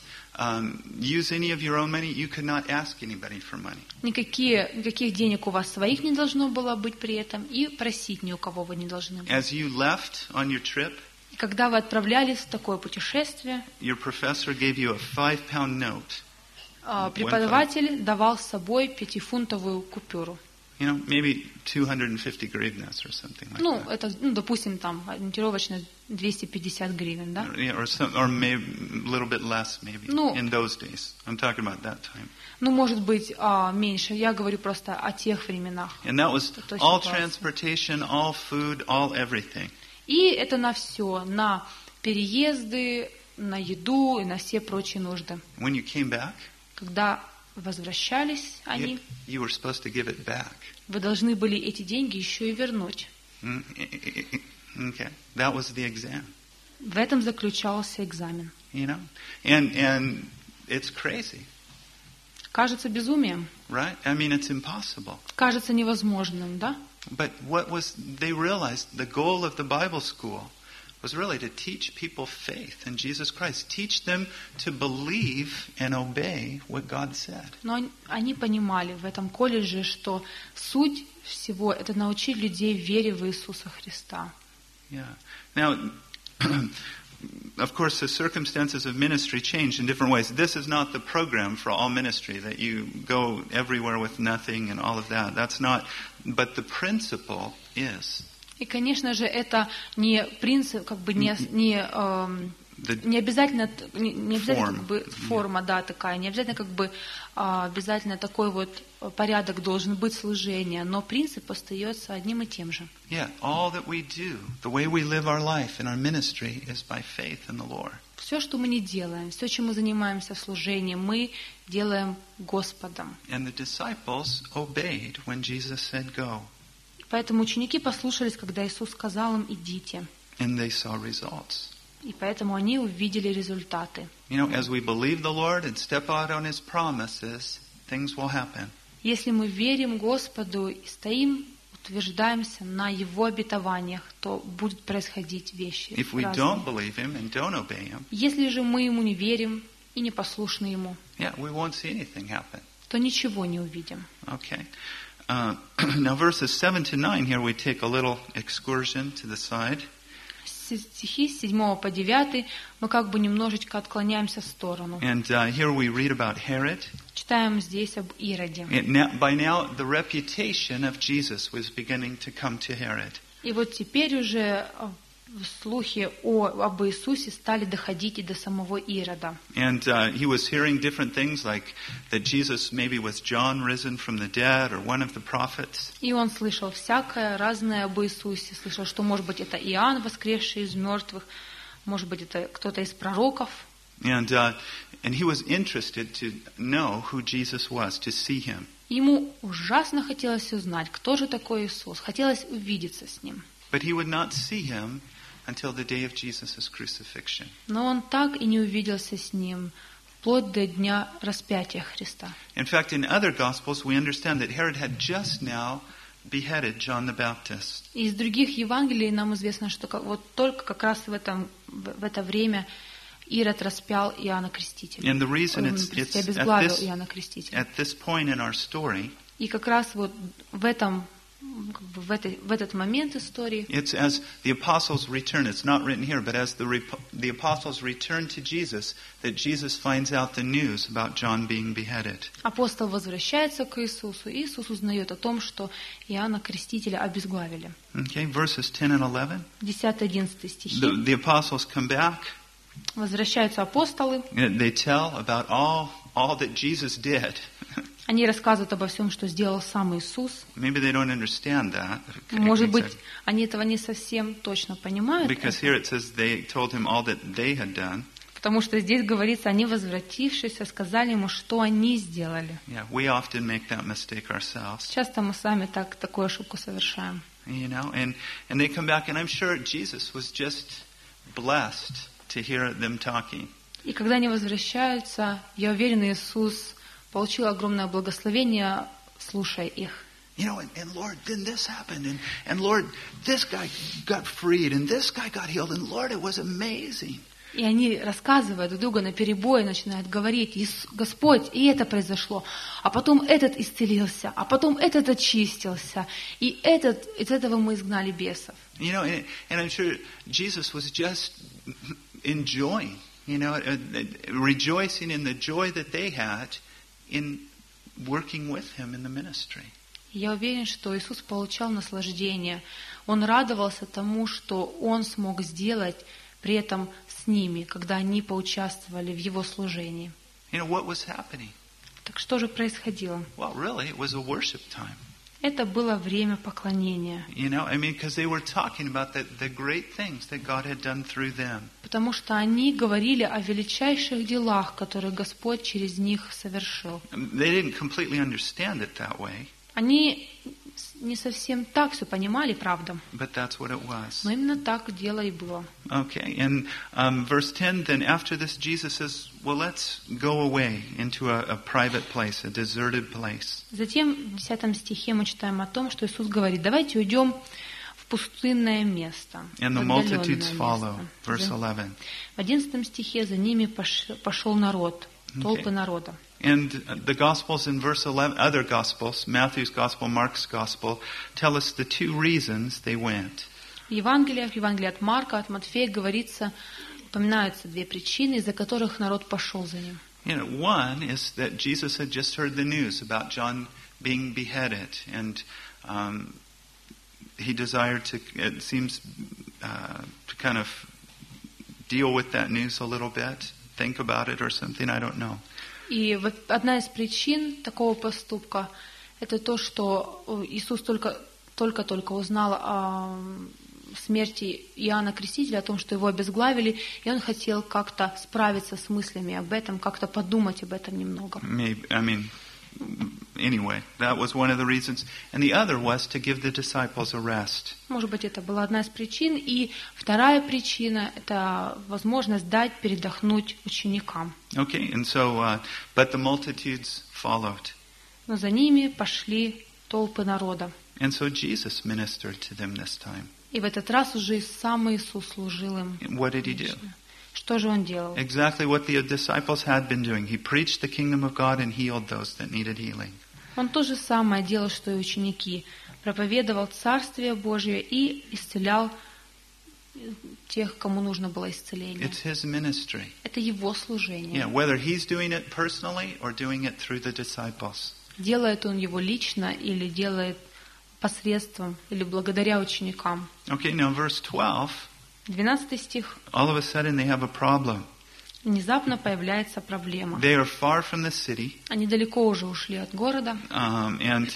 use any of your own money. You could not ask anybody for money.
Никаких денег у вас своих не должно было быть при этом, и просить ни у кого вы не должны были.
As you left on your trip,
И когда вы отправлялись в такое путешествие,
your professor gave you a 5-pound note.
преподаватель давал с собой 5-фунтовую купюру.
You know, maybe 250 гривnas or something like
Ну,
that.
это, допустим, там ориентировочно 250 гривен, да?
Yeah, or maybe a little bit less, maybe,
Ну,
in those days. I'm talking about that time.
Ну, может быть, меньше. Я говорю просто о тех временах.
And that was
Той
all
ситуации.
transportation, all food, all everything.
И это на все, на переезды, на еду и на все прочие нужды.
When you came back,
Когда возвращались они,
you were supposed to give it back.
вы должны были эти деньги еще и вернуть.
Okay, that was the exam.
В этом заключался экзамен.
You know, and it's crazy,
Кажется безумием,
right? I mean, it's impossible.
кажется невозможным, да?
But what was they realized the goal of the Bible school was really to teach people faith in Jesus Christ, teach them to believe and obey what God said.
Но они понимали в этом колледже, что суть всего – это научить людей вере в Иисуса Христа.
Yeah. Now, of course, the circumstances of ministry change in different ways. This is not the program for all ministry, that you go everywhere with nothing and all of that. That's not, but the principle is.
И, конечно же, это не принцип, как бы не обязательно, не обязательно как бы форма, да, такая, не обязательно как бы обязательно такой вот порядок должен быть служения, но принцип остается одним и тем же.
Yeah, all that we do, the way we live our life in our ministry is by faith in the Lord.
Все, что мы не делаем, все, чем мы занимаемся в служении, мы делаем Господом.
And the disciples obeyed when Jesus said go.
Поэтому ученики послушались, когда Иисус сказал им «идите».
And they saw results.
И поэтому они увидели результаты.
You know, as we believe the Lord and step out on His promises, things will happen.
Если мы верим Господу и стоим, утверждаемся на Его обетованиях, то будут происходить вещи
If we
разные.
don't believe Him and don't obey Him,
Если же мы Ему не верим и не послушны Ему,
yeah, we won't see anything happen.
то ничего не увидим.
Okay. Now, verses 7 to 9, here we take a little excursion to the side.
Стихи с 7 по 9 мы как бы немножечко отклоняемся в сторону.
And here we read about Herod.
Читаем здесь об Ироде.
By now, the reputation of Jesus was beginning to come to Herod.
И вот теперь уже слухи об Иисусе стали доходить и до самого Ирода.
And he was hearing different things, like that Jesus maybe was John risen from the dead or one of the prophets.
И он слышал всякое разное об Иисусе. Слышал, что, может быть, это Иоанн, воскресший из мертвых, может быть, это кто-то из пророков.
And he was interested to know who Jesus was, to see him.
Ему ужасно хотелось узнать, кто же такой Иисус. Хотелось увидеться с Ним.
But he would not see him until the day of Jesus' crucifixion.
Но он так и не увиделся с Ним вплоть до дня распятия Христа.
In fact, in other Gospels, we understand that Herod had just now beheaded John the Baptist.
И из других Евангелий нам известно, что вот только как раз в это время Ирод распял Иоанна Крестителя.
And the reason
it's обезглавил Иоанна Крестителя.
at this point in our story,
И как раз вот в этот момент истории,
it's as the apostles return. It's not written here, but as the apostles return to Jesus, that Jesus finds out the news about John being beheaded.
апостол возвращается к Иисусу, и Иисус узнает о том, что Иоанна Крестителя обезглавили.
Okay, verses 10 and 11.
10-11 стихи.
The apostles come back.
Возвращаются апостолы,
They tell about all that Jesus did.
они рассказывают обо всем, что сделал сам Иисус.
Maybe they don't understand that.
Может быть, они этого не совсем точно понимают,
Because here it says they told him all that they had done.
потому что здесь говорится, они, возвратившись, сказали ему, что они сделали.
Yeah, we often make that mistake ourselves.
Часто мы сами такую ошибку совершаем.
You know, and they come back, and I'm sure Jesus was just blessed to hear them talking.
И когда они возвращаются, я уверен, Иисус получил огромное благословение, слушая их.
You know, and Lord, then this happened, and Lord, this guy got freed, and this guy got healed, and Lord, it was amazing.
И они рассказывают друг другу наперебой, начинают говорить: Господь, и это произошло, а потом этот исцелился, а потом этот очистился, и из этого мы изгнали бесов.
You know, and I'm sure Jesus was just enjoying, you know, rejoicing in the joy that they had in working with him in the ministry.
Я уверен, что Иисус получал наслаждение. Он радовался тому, что Он смог сделать при этом с ними, когда они поучаствовали в Его служении.
You know, what was happening?
Так что же происходило?
Well, really, it was a worship time.
Это было время поклонения.
You know, I mean, because they were talking about the great things that God had done through them.
Потому что они говорили о величайших делах, которые Господь через них совершил.
They didn't completely understand it that way.
Они не совсем так все понимали, правда.
but that's what it was.
Но именно так дело и было.
Okay, and verse 10, then after this Jesus says, well, let's go away into a private place, a deserted place.
Затем в 10 стихе мы читаем о том, что Иисус говорит: давайте уйдем в пустынное место,
And the
в
multitudes
отдаленное
follow.
место.
Verse 11.
В 11 стихе за ними пошел народ, толпы
Okay.
народа.
And the Gospels in verse 11, other Gospels, Matthew's Gospel, Mark's Gospel, tell us the two reasons they went.
В Евангелии от Марка, от Матфея говорится, упоминаются две причины, из-за которых народ пошел за ним.
You know, one is that Jesus had just heard the news about John being beheaded, and he desired to, it seems, to kind of deal with that news a little bit, think about it or something, I don't know.
И одна из причин такого поступка – это то, что Иисус только узнал о смерти Иоанна Крестителя, о том, что его обезглавили, и он хотел как-то справиться с мыслями об этом, как-то подумать об этом немного.
Maybe, I mean, anyway, that was one of the reasons. And the other was to give the disciples a rest.
Может быть, это была одна из причин. И вторая причина – это возможность дать передохнуть ученикам.
Okay, and so, but the multitudes followed.
Но за ними пошли толпы народа.
And so Jesus ministered to them this time.
И в этот раз уже сам Иисус служил им.
What did he do?
Что же он делал?
Exactly what the disciples had been doing. He preached the kingdom of God and healed those that needed healing.
Он то же самое делал, что и ученики. Проповедовал Царствие Божие и исцелял тех, кому нужно было исцеление.
It's his ministry.
Это его служение.
Yeah, whether he's doing it personally or doing it through the disciples.
Делает он его лично или делает посредством, или благодаря ученикам.
Okay, now verse 12,
12 стих.
all of a sudden they have a problem.
Внезапно появляется проблема.
They are far from the city,
Они далеко уже ушли от города,
and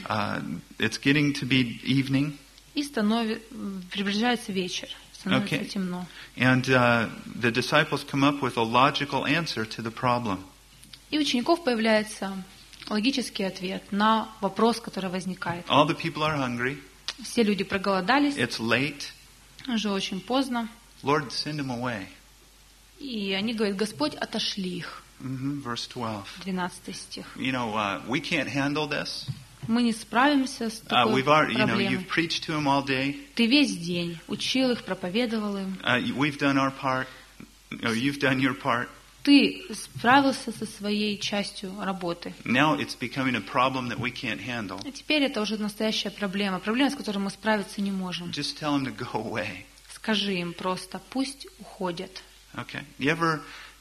it's getting to be evening,
и приближается вечер, становится
Okay.
темно.
and the disciples come up with a logical answer to the problem.
И у учеников появляется логический ответ на вопрос, который возникает.
All the people are hungry,
Все люди проголодались,
it's late,
уже очень поздно,
Lord, send them away.
и они говорят: Господь, отошли их.
Verse 12.
12 стих.
You know, we can't handle this.
Мы не справимся с такой
We've already,
проблемой.
you've preached to them all day.
Ты весь день учил их, проповедовал им.
We've done our part. You've done your part.
Ты справился со своей частью работы.
Now it's becoming a problem that we can't handle.
И теперь это уже настоящая проблема, с которой мы справиться не можем.
Just tell them to go away.
Скажи им просто: пусть уходят.
Okay. You ever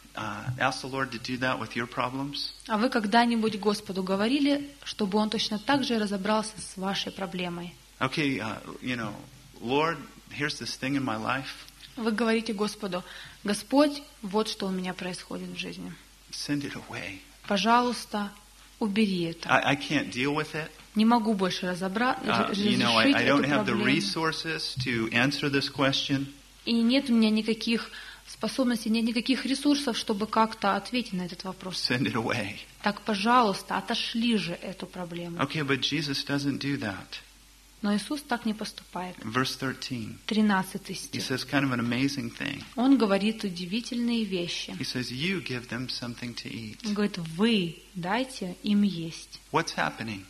ask the Lord to do that with your problems?
А вы когда-нибудь Господу говорили, чтобы Он точно так же разобрался с вашей проблемой?
Okay, you know, Lord, here's this thing in my life.
Вы говорите Господу: Господь, вот что у меня происходит в жизни.
Send it away.
Пожалуйста, убери это.
I can't deal with it.
Не могу больше разрешить
You know, I
эту
don't have the
проблему.
resources to answer this question.
И нет у меня никаких способностей, нет никаких ресурсов, чтобы как-то ответить на этот вопрос.
Send it away.
Так, пожалуйста, отошли же эту проблему.
Okay, but Jesus doesn't do that.
Но Иисус так не поступает.
Verse 13.
13
He
стих.
says kind of an amazing thing.
Он говорит удивительные вещи.
He says, you give them something to eat.
Он говорит: вы дайте им есть.
What's happening?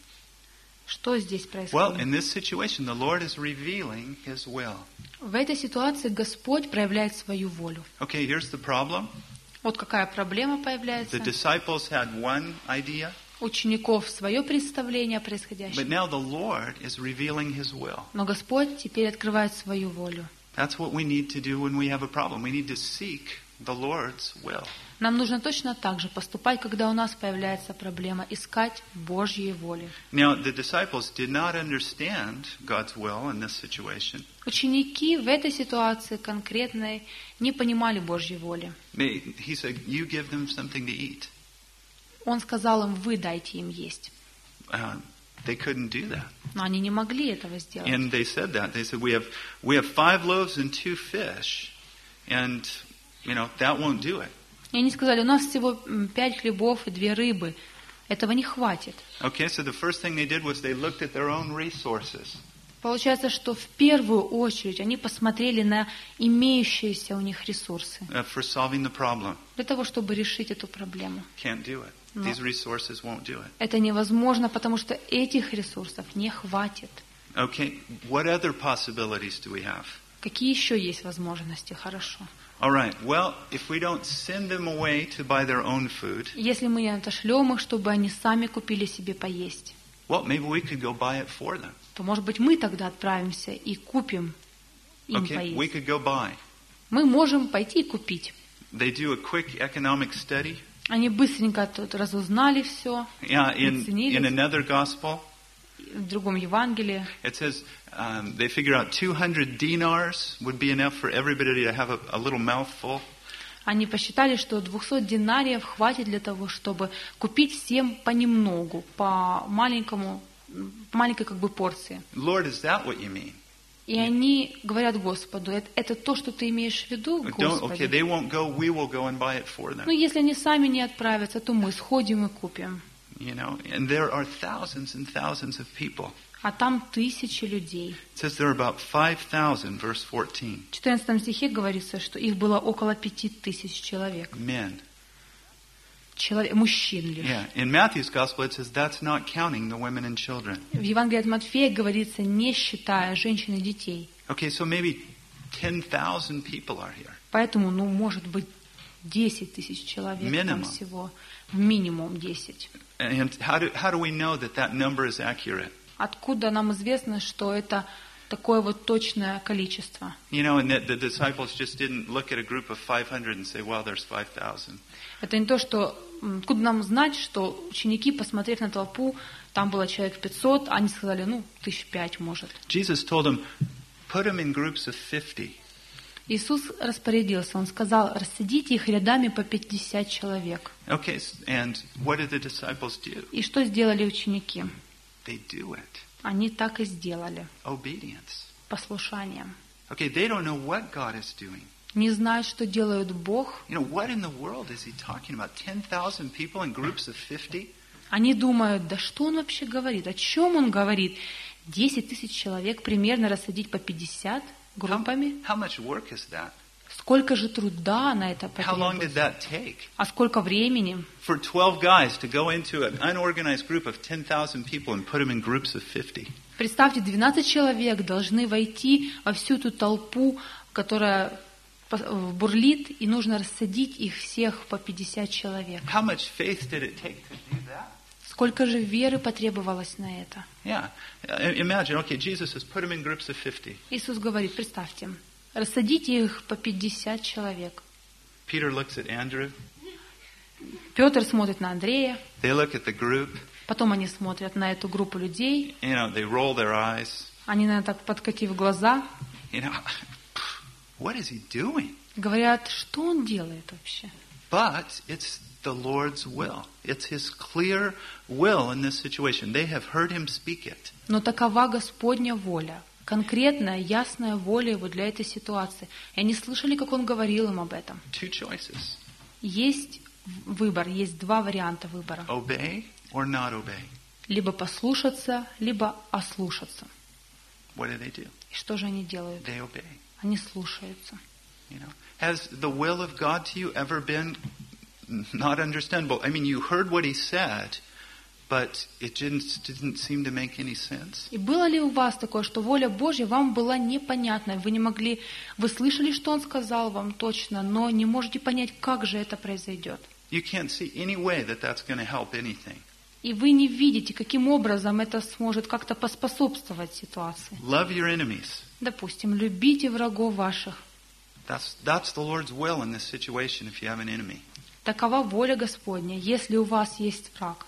Что здесь
Well,
происходит?
in this situation, the Lord is revealing His will.
В этой ситуации Господь проявляет свою волю.
Okay, here's the problem.
Вот какая проблема
The
появляется.
disciples had one idea,
У учеников свое представление о
but
происходящем.
now the Lord is revealing His will.
Но Господь теперь открывает свою волю.
That's what we need to do when we have a problem. We need to seek the Lord's will.
Нам нужно точно так же поступать, когда у нас появляется проблема, искать Божьей воли.
Now, the disciples did not understand God's will in this situation.
Ученики в этой ситуации конкретной не понимали Божьей воли.
He said, you give them something to eat.
Он сказал им: вы дайте им есть.
They couldn't do that.
Но они не могли этого сделать.
And they said that. They said, we have 5 loaves and 2 fish. And, you know, that won't do it.
И они сказали: у нас всего 5 хлебов и 2 рыбы. Этого не хватит.
Okay, so the first thing they did was they looked at their own resources.
Получается, что в первую очередь они посмотрели на имеющиеся у них ресурсы
For solving the problem.
для того, чтобы решить эту проблему.
Can't do it.
No.
These resources won't do it.
Это невозможно, потому что этих ресурсов не хватит.
Okay, what other possibilities do we have?
Какие еще есть возможности? Хорошо.
All right, well, if we don't send them away to buy their own food,
Если мы не отошлем их, чтобы они сами купили себе поесть,
well, maybe we could go buy it for them.
то, может быть, мы тогда отправимся и купим им
Okay, we
поесть.
could go buy.
Мы можем пойти и купить.
They do a quick economic study.
Они быстренько тут разузнали все.
Yeah, in
Оценили.
another gospel,
В другом Евангелии
it says they figure out 200 dinars would be enough for everybody to have a little mouthful.
они посчитали, что 200 динариев хватит для того, чтобы купить всем понемногу, по маленькой как бы порции.
Lord, is that what you mean?
И они говорят Господу: это то, что ты имеешь в виду,
Okay,
Господи?
they won't go. We will go and buy it for them.
Ну, если они сами не отправятся, то мы сходим и купим.
You know, and there are thousands and thousands of people.
А там тысячи людей.
It says there are about 5,000, verse 14,
В 14 стихе говорится, что их было около 5000 человек.
men.
Мужчин лишь.
Yeah, in Matthew's gospel it says that's not counting the women and children.
В Евангелии от Матфея говорится, не считая женщин и детей.
Okay, so maybe 10,000 people are here.
Поэтому, может быть, 10 тысяч человек там
Minimum.
всего. В минимум 10.
And how do we know that that number is accurate?
Откуда нам известно, что это такое вот точное количество?
You know, and that the disciples just didn't look at a group of 500 and say, well, there's 5,000.
Это не то, что... Откуда нам знать, что ученики, посмотрев на толпу, там было человек 500, они сказали, 5,000 может.
Jesus told them, put them in groups of 50.
Иисус распорядился, Он сказал, рассадите их рядами по 50 человек.
Okay, and what did the disciples do?
И что сделали ученики?
They do it.
Они так и сделали.
Obedience.
Послушанием.
Okay, they don't know what God is doing.
Не знают, что делает Бог.
You know, what in the world is he talking about? 10,000 people in groups of 50?
Они думают, да что он вообще говорит? О чем он говорит? 10 тысяч человек примерно рассадить по 50 группами?
How much work is that?
Сколько же труда на это
How long did
потребуется?
that take?
А сколько времени?
For 12 guys to go into an unorganized group of 10,000 people and put them in groups of 50.
Представьте, 12 человек должны войти во всю эту толпу, которая бурлит, и нужно рассадить их всех по 50 человек.
How much faith did it take to do that?
Сколько же веры потребовалось на это?
Yeah. Imagine, okay, Jesus says, put them in groups of 50.
Иисус говорит, представьте, рассадите их по 50 человек.
Peter looks at Andrew.
Петр смотрит на Андрея,
They look at the group.
потом они смотрят на эту группу людей,
You know, they roll their eyes.
они, наверное, так подкатив глаза,
You know, what is he doing?
говорят, что он делает вообще?
But it's the Lord's will. It's his clear will in this situation. They have heard him speak it.
Но такова Господня воля, конкретная, ясная воля Его для этой ситуации. И они слышали, как Он говорил им об этом.
Two choices.
Есть выбор, есть два варианта выбора.
Obey or not obey.
Либо послушаться, либо ослушаться.
What do?
И что же они делают?
They obey.
Они слушаются.
You know, has the will of God to you ever been not understandable? I mean, you heard what he said, but it didn't seem to make any sense.
И было ли у вас такое, что воля Божья вам была непонятна? Вы слышали, что Он сказал вам точно, но не можете понять, как же это произойдет.
You can't see any way that that's going to help anything.
И вы не видите, каким образом это сможет как-то поспособствовать ситуации.
Love your enemies.
Допустим, любите врагов ваших.
That's the Lord's will in this situation if you have an enemy.
Такова воля Господня, если у вас есть враг.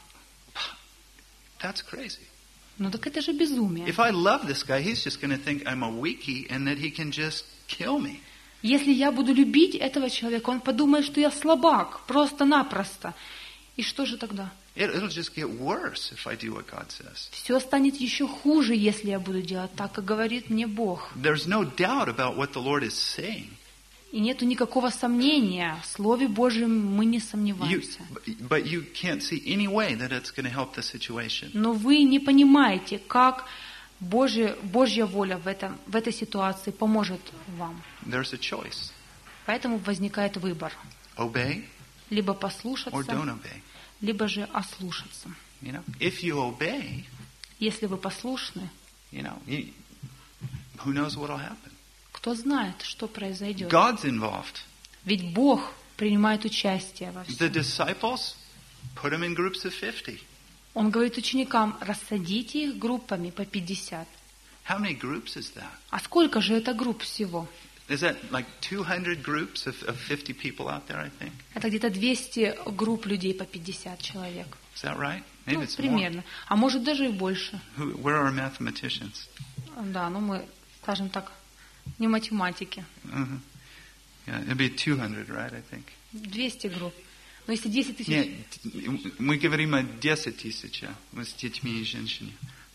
That's crazy.
Ну так это же безумие.
If I love this guy, he's just going to think I'm a weakie and that he can just kill me.
Если я буду любить этого человека, он подумает, что я слабак, просто-напросто. И что же тогда?
It'll just get worse if I do what God says.
Все станет еще хуже, если я буду делать так, как говорит мне Бог.
There's no doubt about what the Lord is saying.
И нету никакого сомнения. В Слове Божьем мы не сомневаемся.
But you can't see any way that it's going to help the situation.
Но вы не понимаете, как Божья воля в этой ситуации поможет вам.
There's a choice.
Поэтому возникает выбор.
Obey
Либо
or don't
послушаться,
obey.
либо же ослушаться.
You know, if you obey,
Если вы послушны,
who knows what will happen?
кто знает, что произойдет.
God's involved.
Ведь Бог принимает участие во всем.
The disciples, put them in groups of 50.
Он говорит ученикам, рассадите их группами по 50.
How many groups is that?
А сколько же это групп всего?
Is that like 200 groups of 50 people out there, I think?
Это где-то 200 групп людей по 50 человек.
Is that right? Maybe
Ну,
it's more.
примерно. А может даже и больше.
Where are our mathematicians?
Да, ну мы, скажем так, не математики.
Uh-huh. Yeah, it'd be 200, right, I think.
200 групп. Но если 10 тысяч...
Нет, мы говорим о 10 тысяч с детьми и женщинами.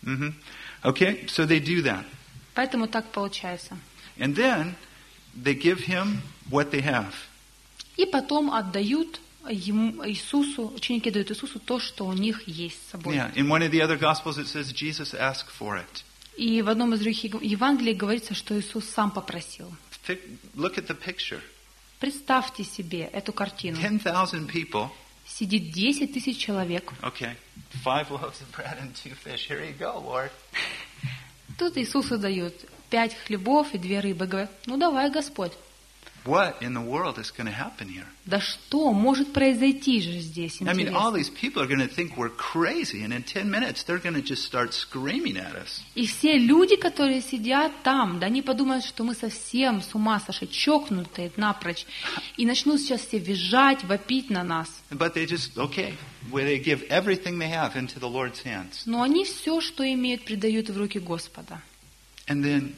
Okay, so they do that.
Поэтому так получается.
And then they give him what they have.
И потом отдают Иисусу, ученики дают Иисусу то, что у них есть с собой.
Yeah, in one of the other Gospels it says Jesus asked for it.
И в одном из других Евангелий говорится, что Иисус сам попросил.
Look at the picture.
Представьте себе эту картину.
10,000 people.
Сидит 10 тысяч человек.
Okay, 5 loaves of bread and 2 fish. Here you go, Lord.
Тут Иисусу дают 5 хлебов и 2 рыбы. Говорят, ну давай, Господь.
What in the world is going to happen here?
Да что может произойти же здесь,
I mean, all
интересно?
these people are going to think we're crazy, and in 10 minutes they're going to just start screaming at us.
И все люди, которые сидят там, да они подумают, что мы совсем с ума сошли, чокнутые напрочь, и начнут сейчас все визжать, вопить на нас.
But they just, okay, where they give everything they have into the Lord's hands.
Но они все, что имеют, предают в руки Господа.
And then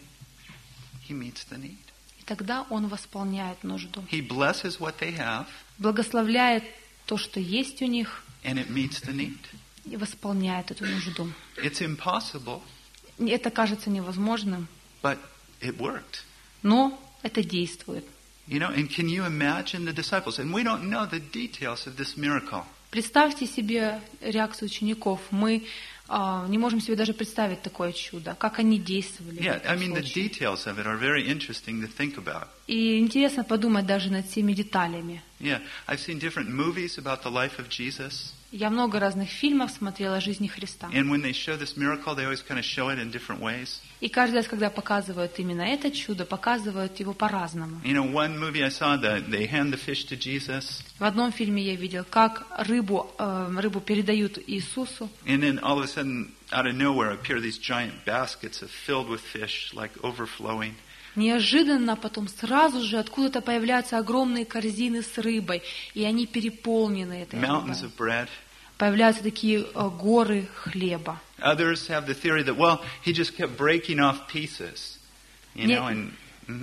He meets the need.
И тогда Он восполняет нужду.
He blesses what they have,
Благословляет то, что есть у них,
and it meets the need.
и восполняет эту нужду.
It's impossible,
Это кажется невозможным,
but it worked.
но это действует.
You know, and can you imagine the disciples? And we don't know the details of this miracle.
Представьте себе реакцию учеников. Мы не можем себе даже представить такое чудо, как они действовали. в
Yeah,
этом
I mean, the
случае.
details of it are very interesting to think about.
И интересно подумать даже над всеми деталями.
Yeah, I've seen different movies about the life of Jesus.
Я много разных фильмов смотрела о жизни Христа.
And when they show this miracle, they always kind of show it in different ways.
И каждый раз, когда показывают именно это чудо, показывают его по-разному.
You know, one movie I saw, they hand the fish to Jesus,
В одном фильме я видел, как рыбу передают Иисусу,
and then all of a sudden, out of nowhere, appear these giant baskets filled with fish, like overflowing.
неожиданно потом сразу же откуда-то появляются огромные корзины с рыбой, и они переполнены этой
Mountains
рыбой.
of bread.
Появляются такие горы хлеба.
Others have the theory that, well, he just kept breaking off pieces, you know, and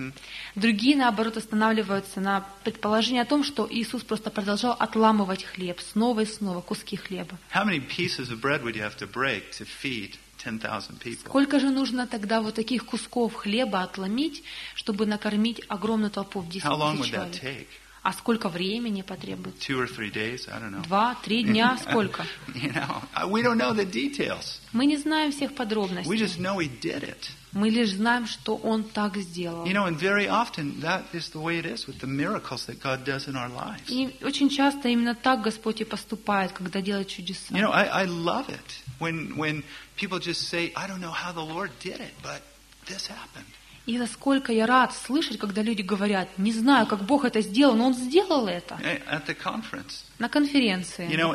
Другие, наоборот, останавливаются на предположении о том, что Иисус просто продолжал отламывать хлеб снова и снова, куски хлеба.
how many pieces of bread would you have to break to feed 10,000 people?
Сколько же нужно тогда вот таких кусков хлеба отломить, чтобы накормить огромную толпу в 10
How long
тысяч
would that
человек?
take?
А сколько времени потребуется?
2 or 3 days? I don't know.
2-3 дня? Сколько?
You know, we don't know the details.
Мы не знаем всех
We
подробностей.
just know he did it.
Мы лишь знаем, что Он так сделал.
You know, and very often that is the way it is with the miracles that God does in our lives.
И очень часто именно так Господь и поступает, когда делает чудеса.
You know, I love it when people just say, I don't know how the Lord did it, but this happened.
И насколько я рад слышать, когда люди говорят, не знаю, как Бог это сделал, но Он сделал это.
At the conference.
На конференции.
You know,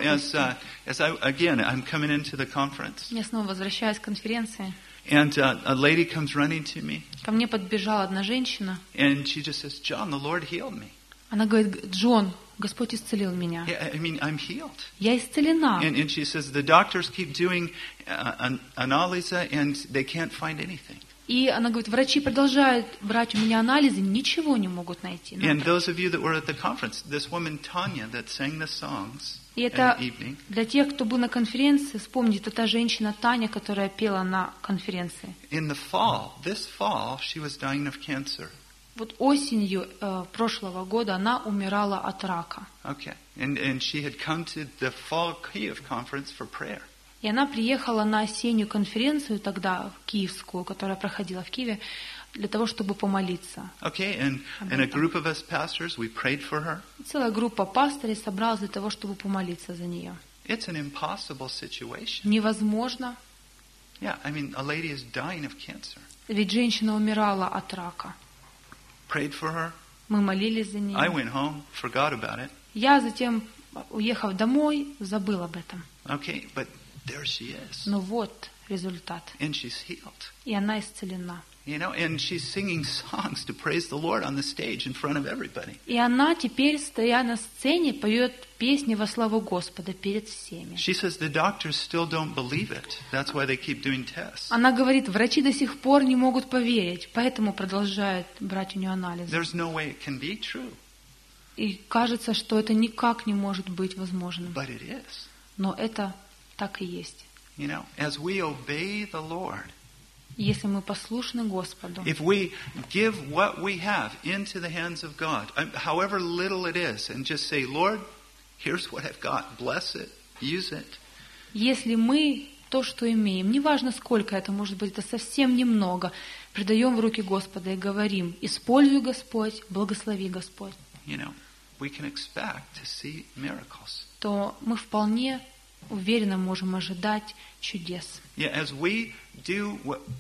I'm coming into the conference,
Я снова возвращаюсь к конференции.
and a lady comes running to me,
Ко мне подбежала одна женщина.
and she just says, John, the Lord healed me.
Она говорит, Джон, Господь исцелил меня.
Yeah, I mean, I'm healed.
Я исцелена.
And she says, the doctors keep doing analysis, and they can't find anything.
И она говорит, врачи продолжают брать у меня анализы, ничего не могут найти.
And those of you that were at the conference, this woman Tanya that sang the songs
И
in
это
the evening,
для тех, кто был на конференции, вспомните, это та женщина Таня, которая пела на конференции.
this fall, she was dying of cancer.
Вот осенью прошлого года она умирала от рака.
Okay. And she had come to the fall Kiev conference for prayer.
И она приехала на осеннюю конференцию тогда, киевскую, которая проходила в Киеве, для того, чтобы помолиться.
Okay, and a group of us pastors, we prayed for her.
Целая группа пастырей собралась для того, чтобы помолиться за нее.
It's an impossible situation.
Невозможно,
Yeah, I mean, a lady is dying of cancer.
ведь женщина умирала от рака.
Prayed for her.
Мы молились за
I
нее.
went home, forgot about it.
Я затем, уехав домой, забыл об этом.
Okay, but there she is.
Но вот результат.
And she's healed.
И она исцелена.
You know, and she's singing songs to praise the Lord on the stage in front of everybody.
И она теперь, стоя на сцене, поет песни во славу Господа перед всеми.
She says the doctors still don't believe it. That's why they keep doing tests.
Она говорит, врачи до сих пор не могут поверить, поэтому продолжают брать у нее анализы.
There's no way it can be true,
И кажется, что это никак не может быть возможным.
but it is.
Но это так и есть.
You know, as we obey the Lord,
Если мы послушны Господу,
if we give what we have into the hands of God, however little it is, and just say, Lord, here's what I've got. Bless it. Use it.
если мы то, что имеем, неважно сколько это, может быть, это совсем немного, предаем в руки Господа и говорим, используй, Господь, благослови, Господь,
You know, we can expect to see miracles.
то мы вполне уверенно можем ожидать чудес.
Yeah, as we do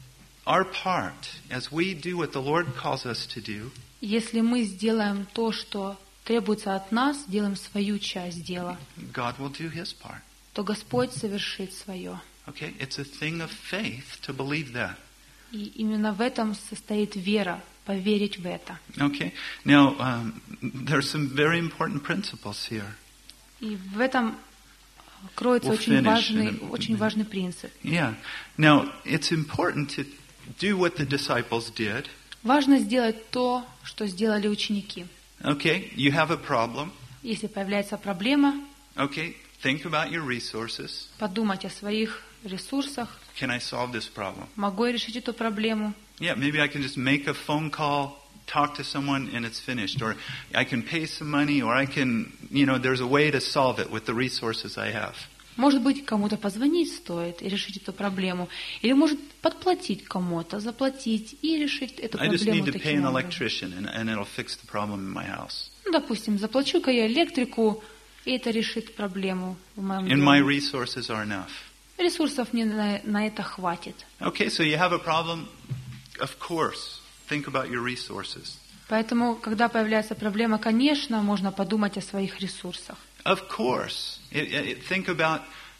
our part, as we do what the Lord calls us to do,
Если мы сделаем то, что требуется от нас, делаем свою часть дела,
God will do His part.
то Господь совершит свое.
Okay, it's a thing of faith to believe that.
И именно в этом состоит вера, поверить в это.
Okay, now there's some very important principles here.
И в этом кроется
We'll
очень
finish
очень важный принцип.
Yeah. Now it's important to do what the disciples did.
Важно сделать то, что сделали ученики.
Okay, you have a problem.
Если появляется проблема,
Okay, think about your resources.
подумать о своих ресурсах.
Can I solve this problem?
Могу я решить эту проблему?
Yeah, maybe I can just make a phone call, talk to someone, and it's finished. Or I can pay some money, or I can, there's a way to solve it with the resources I have.
Может быть, кому-то позвонить стоит и решить эту проблему. Или может подплатить кому-то, заплатить и решить эту
I just
проблему
need to pay
таким
an
образом.
electrician, and it'll fix the problem in my house.
Ну, допустим, заплачу-ка я электрику, и это решит проблему в моем
And my
доме.
resources are enough.
Ресурсов мне на это хватит.
Okay, so you have a problem, of course, think about your resources.
Поэтому, когда появляется проблема, конечно, можно подумать о своих ресурсах.
Of course, think about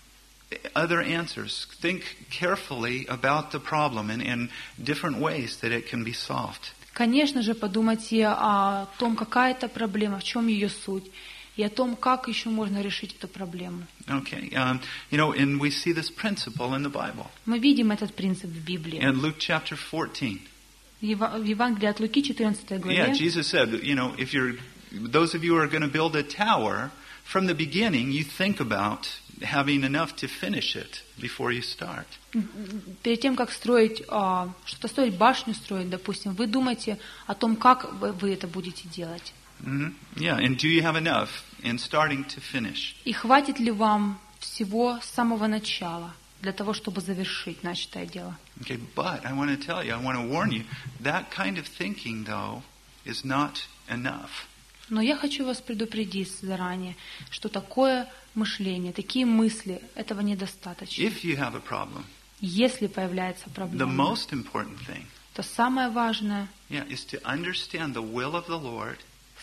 other answers. Think carefully about the problem and different ways that it can be solved.
Конечно же, подумайте о том, какая это проблема, в чем ее суть, и о том, как еще можно решить эту проблему.
Okay, and we see this principle in the Bible.
Мы видим этот принцип в Библии.
In Luke chapter 14,
В Евангелии от Луки, 14 главе,
yeah, Jesus said, if those of you who are going to build a tower, from the beginning, you think about having enough to finish it before you start.
перед тем, как строить, что-то строить, башню строить, допустим, вы думаете о том, как вы это будете делать.
Mm-hmm. Yeah, and do you have enough in starting to finish?
И хватит ли вам всего с самого начала для того, чтобы завершить начатое дело?
Okay, but I want to tell you, I want to warn you, that kind of thinking, though, is not enough.
Но я хочу вас предупредить заранее, что такое мышление, такие мысли, этого недостаточно.
If you have a problem,
Если появляется
the
проблема,
most important thing,
то самое важное
is to understand the will of the Lord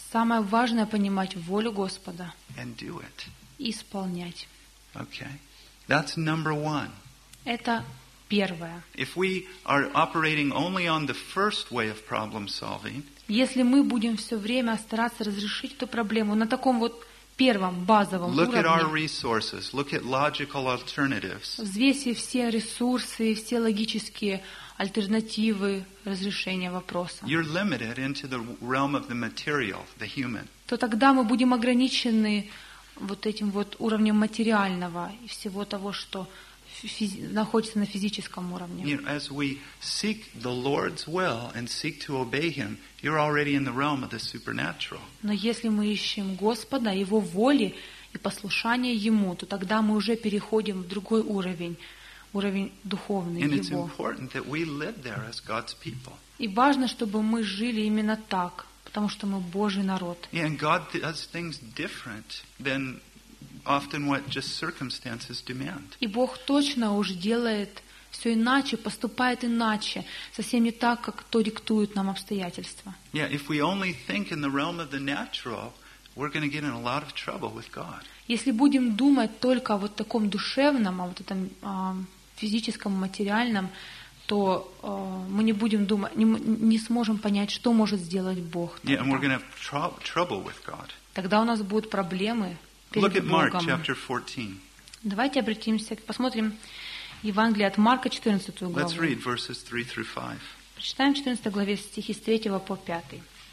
понимать волю Господа
and do it.
и исполнять.
Okay, that's number one.
Это первое.
If we are operating only on the first way of problem solving,
Если мы будем все время стараться разрешить эту проблему на таком вот первом базовом
look at our
уровне,
resources, look at logical alternatives,
взвесив все ресурсы, все логические альтернативы разрешения вопроса,
you're limited into the realm of the material, the human.
то тогда мы будем ограничены вот этим вот уровнем материального и всего того, что находится на физическом уровне.
You know, as we seek the Lord's will and seek to obey Him, you're already in the realm of the supernatural.
Но если мы ищем Господа, Его воли и послушания Ему, то тогда мы уже переходим в другой уровень, уровень духовный
And it's
Его.
important that we live there as God's people.
И важно, чтобы мы жили именно так, потому что мы Божий народ.
Yeah, and God does things different than often what just circumstances demand.
И Бог точно уж делает все иначе, поступает иначе, совсем не так, как то диктуют нам обстоятельства.
Yeah, if we only think in the realm of the natural, we're going to get in a lot of trouble with God.
Если будем думать только о вот таком душевном, о вот этом физическом, материальном, то мы не будем думать, не сможем понять, что может сделать Бог.
Yeah, and we're going to have trouble with God.
Тогда у нас будут проблемы
Look
перед
at Mark
Богом.
chapter 14.
Давайте обратимся, посмотрим Евангелие от Марка, 14
Let's
главу.
read verses 3 through 5.
Прочитаем 14 главе стихи с 3 по 5.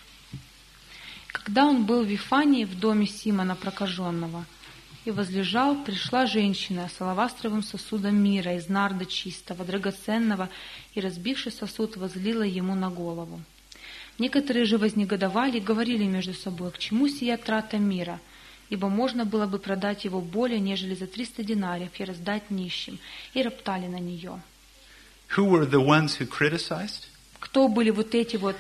«Когда он был в Вифании в доме Симона прокаженного и возлежал, пришла женщина с алавастровым сосудом мира из нарда чистого, драгоценного, и, разбивший сосуд, возлила ему на голову. Некоторые же вознегодовали и говорили между собой, к чему сия трата мира, ибо можно было бы продать его более, нежели за 300 динариев и раздать нищим, и роптали на нее».
Who were the ones who criticized?
Кто были вот эти вот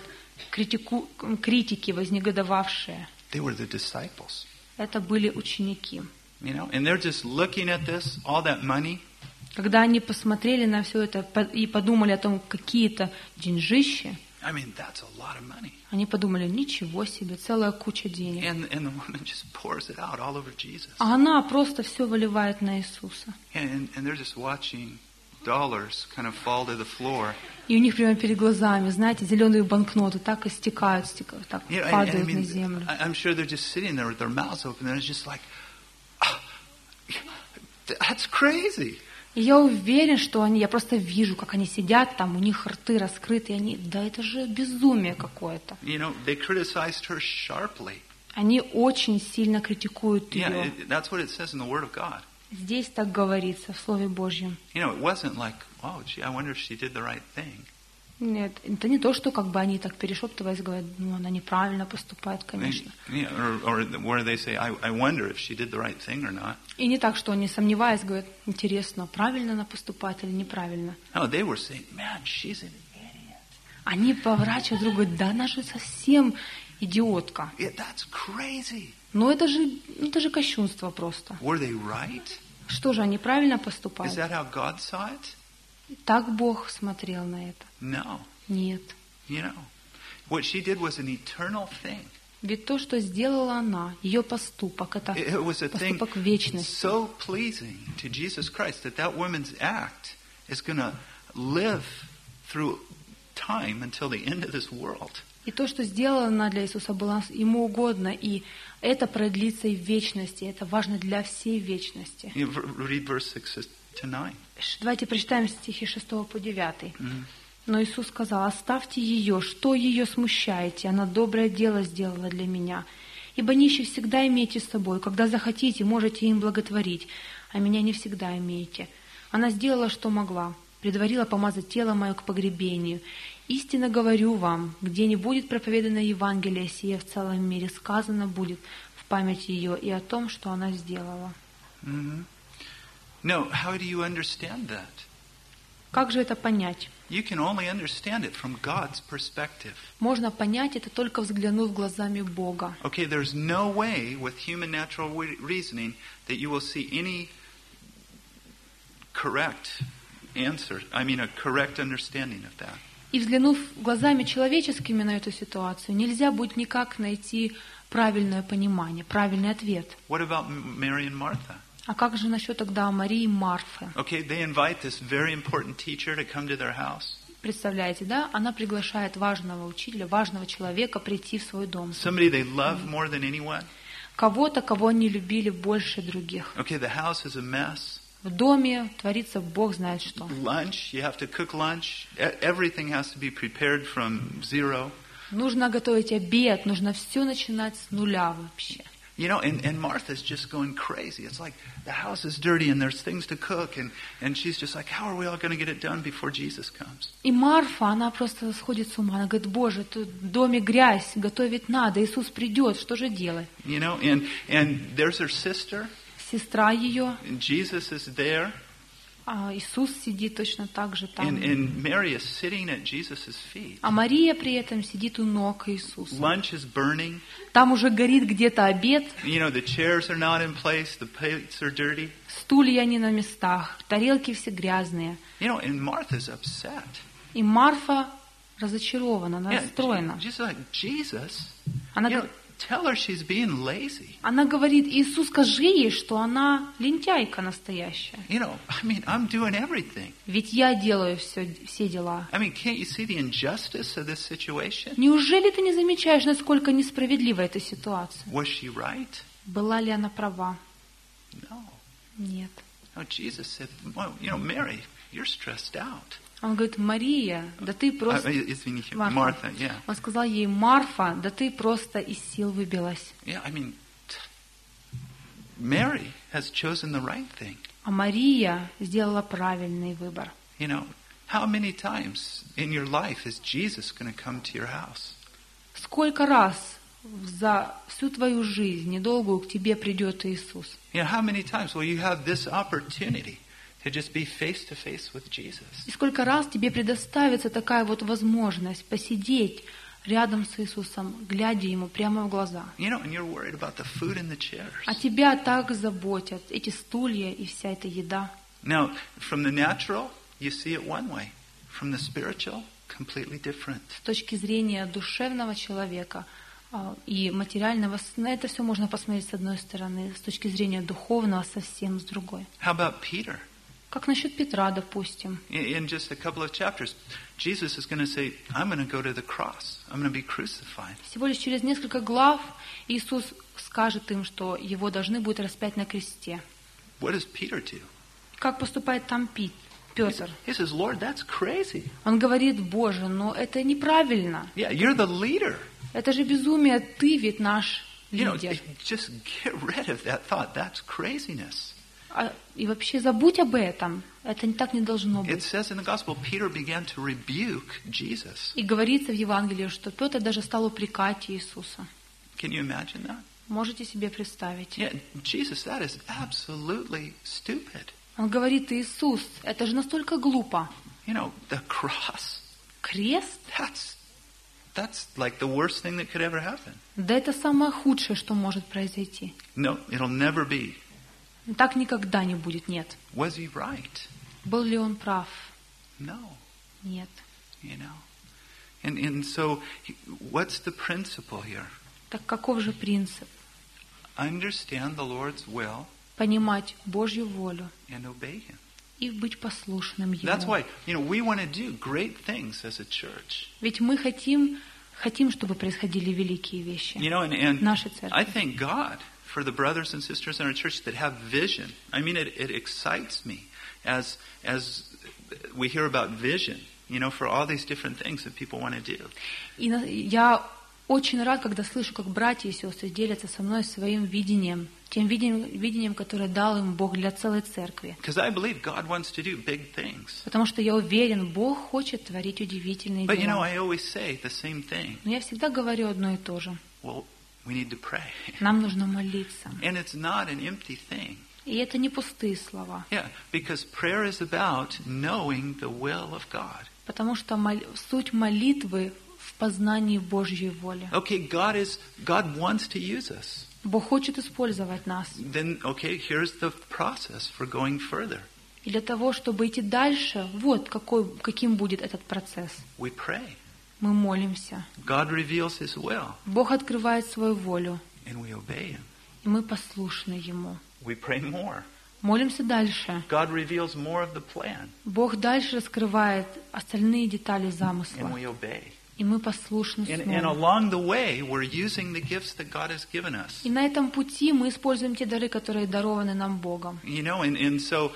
критики, вознегодовавшие?
They were the disciples.
Это были ученики.
You know, and they're just looking at this, all that money.
Когда они посмотрели на все это и подумали о том, какие-то деньжищи,
I mean, that's a lot of money.
они подумали, ничего себе, целая куча денег.
And the woman just pours it out all over Jesus.
А она просто все выливает на Иисуса.
And they're just watching dollars kind of fall to the floor.
И у них прямо перед глазами, знаете, зеленые банкноты так и стекают, так
You know,
падают
I
на
mean,
землю.
I'm sure they're just sitting there with their mouths open, and it's just like, that's crazy.
И я уверен, что я просто вижу, как они сидят там, у них рты раскрыты, и они, да это же безумие какое-то.
You know, they criticized her sharply.
Они очень сильно критикуют
Yeah,
ее.
that's what it says in the Word of God.
Здесь так говорится в Слове Божьем.
You know, it wasn't like, oh, gee, I wonder if she did the right thing.
Нет, это не то, что как бы они так перешептываясь говорят, ну она неправильно поступает, конечно.
Yeah, or where they say, I wonder if she did the right thing or not.
И не так, что они, сомневаясь, говорят, интересно, правильно она поступает или неправильно.
No, they were saying, man, she's an idiot.
Они поворачивают друг, говорят, да она же совсем идиотка.
Yeah, that's crazy.
Но это же кощунство просто.
Were they right?
Что же, они правильно
Is
поступают?
that how God saw it?
Так Бог смотрел на это?
No.
Нет.
You know, what she did was an eternal thing.
Ведь то, что сделала она, ее поступок, это
It was a thing
поступок вечности.
so pleasing to Jesus Christ that that woman's act is going to live through time until the end of this world.
И то, что сделала она для Иисуса, было ему угодно, и это продлится и в вечности, это важно для всей вечности.
You read verse 6 to 9.
Давайте прочитаем стихи 6 по 9. Но Иисус сказал, оставьте ее, что ее смущаете, она доброе дело сделала для меня. Ибо нищих всегда имейте с собой, когда захотите, можете им благотворить, а меня не всегда имеете. Она сделала, что могла, предварила помазать тело мое к погребению. Истинно говорю вам, где не будет проповедано Евангелие сие в целом мире, сказано будет в память ее и о том, что она сделала.
No, how do you understand that?
Как же это понять?
You can only understand it from God's perspective.
Можно понять это только взглянув глазами Бога.
Okay, there's no way with human natural reasoning that you will see any correct answer, a correct understanding of that.
И взглянув глазами человеческими на эту ситуацию, нельзя будет никак найти правильное понимание, правильный ответ.
What about Mary and Martha?
А как же насчет тогда Марии и Марфы?
Okay, they invite this very important teacher to come to their house.
Представляете, да? Она приглашает важного учителя, важного человека прийти в свой дом.
Somebody they love more than anyone.
Кого-то, кого они любили больше других.
Okay, the house is a mess.
В доме творится Бог знает что.
Lunch, you have to cook lunch. Everything has to be prepared from zero.
Нужно готовить обед, нужно все начинать с нуля вообще.
You know, and Martha's just going crazy. It's like the house is dirty and there's things to cook, and she's just like, how are we all going to get it done before Jesus comes?
И Марфа, она просто сходит с ума. Она говорит: Боже, тут в доме грязь, готовить надо, Иисус придет, что же делать?
You know, and there's her sister.
Сестра ее,
And Jesus is there,
а Иисус сидит точно так же там.
and Mary is sitting at Jesus' feet.
А Мария при этом сидит у ног Иисуса.
Lunch is burning.
Там уже горит где-то обед,
You know, the chairs are not in place, the plates are dirty.
стулья не на местах, тарелки все грязные.
You know, and Martha's upset.
И Марфа разочарована, она расстроена.
Just like, Jesus,
Она,
you know, tell her she's being lazy.
она говорит: Иисус, скажи ей, что она лентяйка настоящая.
You know, I mean, I'm doing everything.
Ведь я делаю все дела.
I mean, can't you see the injustice of this situation?
Неужели ты не замечаешь, насколько несправедлива эта ситуация?
Was she right?
Была ли она права?
No.
Нет.
No, Jesus said, well, you know, Mary, you're stressed out.
Он говорит: Мария, да ты просто...
Извините,
Марфа.
Martha, yeah.
Он сказал ей: Марфа, да ты просто из сил выбилась.
Yeah, I mean, Mary has chosen the right thing.
А Мария сделала правильный выбор.
You know, how many times in your life is Jesus going to come to your house?
Сколько раз за всю твою жизнь недолгую к тебе придет Иисус?
You know, how many times will you have this opportunity to just be face to face with Jesus?
И сколько раз тебе предоставится такая вот возможность посидеть рядом с Иисусом, глядя Ему прямо в глаза.
You know, and you're worried about the food and the chairs.
А тебя так заботят эти стулья и вся эта еда.
Now, from the natural, you see it one way. From the spiritual, completely different.
С точки зрения душевного человека и материального, на это все можно посмотреть с одной стороны, с точки зрения духовного совсем с другой.
How about Peter?
Как насчет Петра, допустим?
In just a couple of chapters, Jesus is going to say, I'm going to go to the cross. I'm going to be crucified.
Всего лишь через несколько глав Иисус скажет им, что его должны будут распять на кресте.
What does Peter do?
Как поступает там Петр?
He says, Lord, that's crazy.
Он говорит: Боже, но это неправильно.
Yeah, you're the leader.
Это же безумие, ты ведь наш
You know,
лидер.
just get rid of that thought. That's craziness.
И вообще забудь об этом. Это так не должно
It
быть.
says in the gospel, Peter began to rebuke Jesus.
И говорится в Евангелии, что Петр даже стал упрекать Иисуса.
Can you imagine that?
Можете себе представить?
Yeah, Jesus, that is absolutely stupid.
Он говорит: Иисус, это же настолько глупо.
You know, the cross,
Крест?
that's like the worst thing that could ever happen.
Да это самое худшее, что может произойти.
No, it'll never be.
Так никогда не будет, нет.
Was he right?
Был ли он прав?
No,
Нет.
you know. And so, what's the principle here?
Так каков же принцип?
Understand the Lord's will
Понимать Божью волю
and obey Him.
и быть послушным
That's
Ему.
why, you know, we want to do great things as a church.
Ведь мы хотим, чтобы происходили великие вещи.
You know, and
Наша
I
церковь.
thank God for the brothers and sisters in our church that have vision. I mean, it excites me as we hear about vision, you know, for all these different things that people want to do.
И я очень рад, когда слышу, как братья и сестры делятся со мной своим видением, тем видением, которое дал им Бог для целой церкви.
Because I believe God wants to do big things.
Потому что я уверен, Бог хочет творить удивительные
But, you know,
дела.
I always say the same thing.
Но я всегда говорю одно и то же.
Well, we need to pray.
Нам нужно молиться.
And it's not an empty thing.
И это не пустые слова.
Yeah, because prayer is about knowing the will of God.
Потому что суть молитвы в познании Божьей воли.
Okay, God wants to use us.
Бог хочет использовать нас.
Then, okay, here's the process for going further.
И для того, чтобы идти дальше, вот каким будет этот процесс.
We pray.
Мы молимся.
God reveals His will,
Бог открывает свою волю,
and we obey Him.
и мы послушны Ему.
We pray more.
Молимся дальше.
God reveals more of the plan,
Бог дальше раскрывает остальные детали
and
замысла,
we obey.
и мы послушны
And
снова.
along the way, we're using the gifts that God has given us.
И на этом пути мы используем те дары, которые дарованы нам Богом.
You know, and so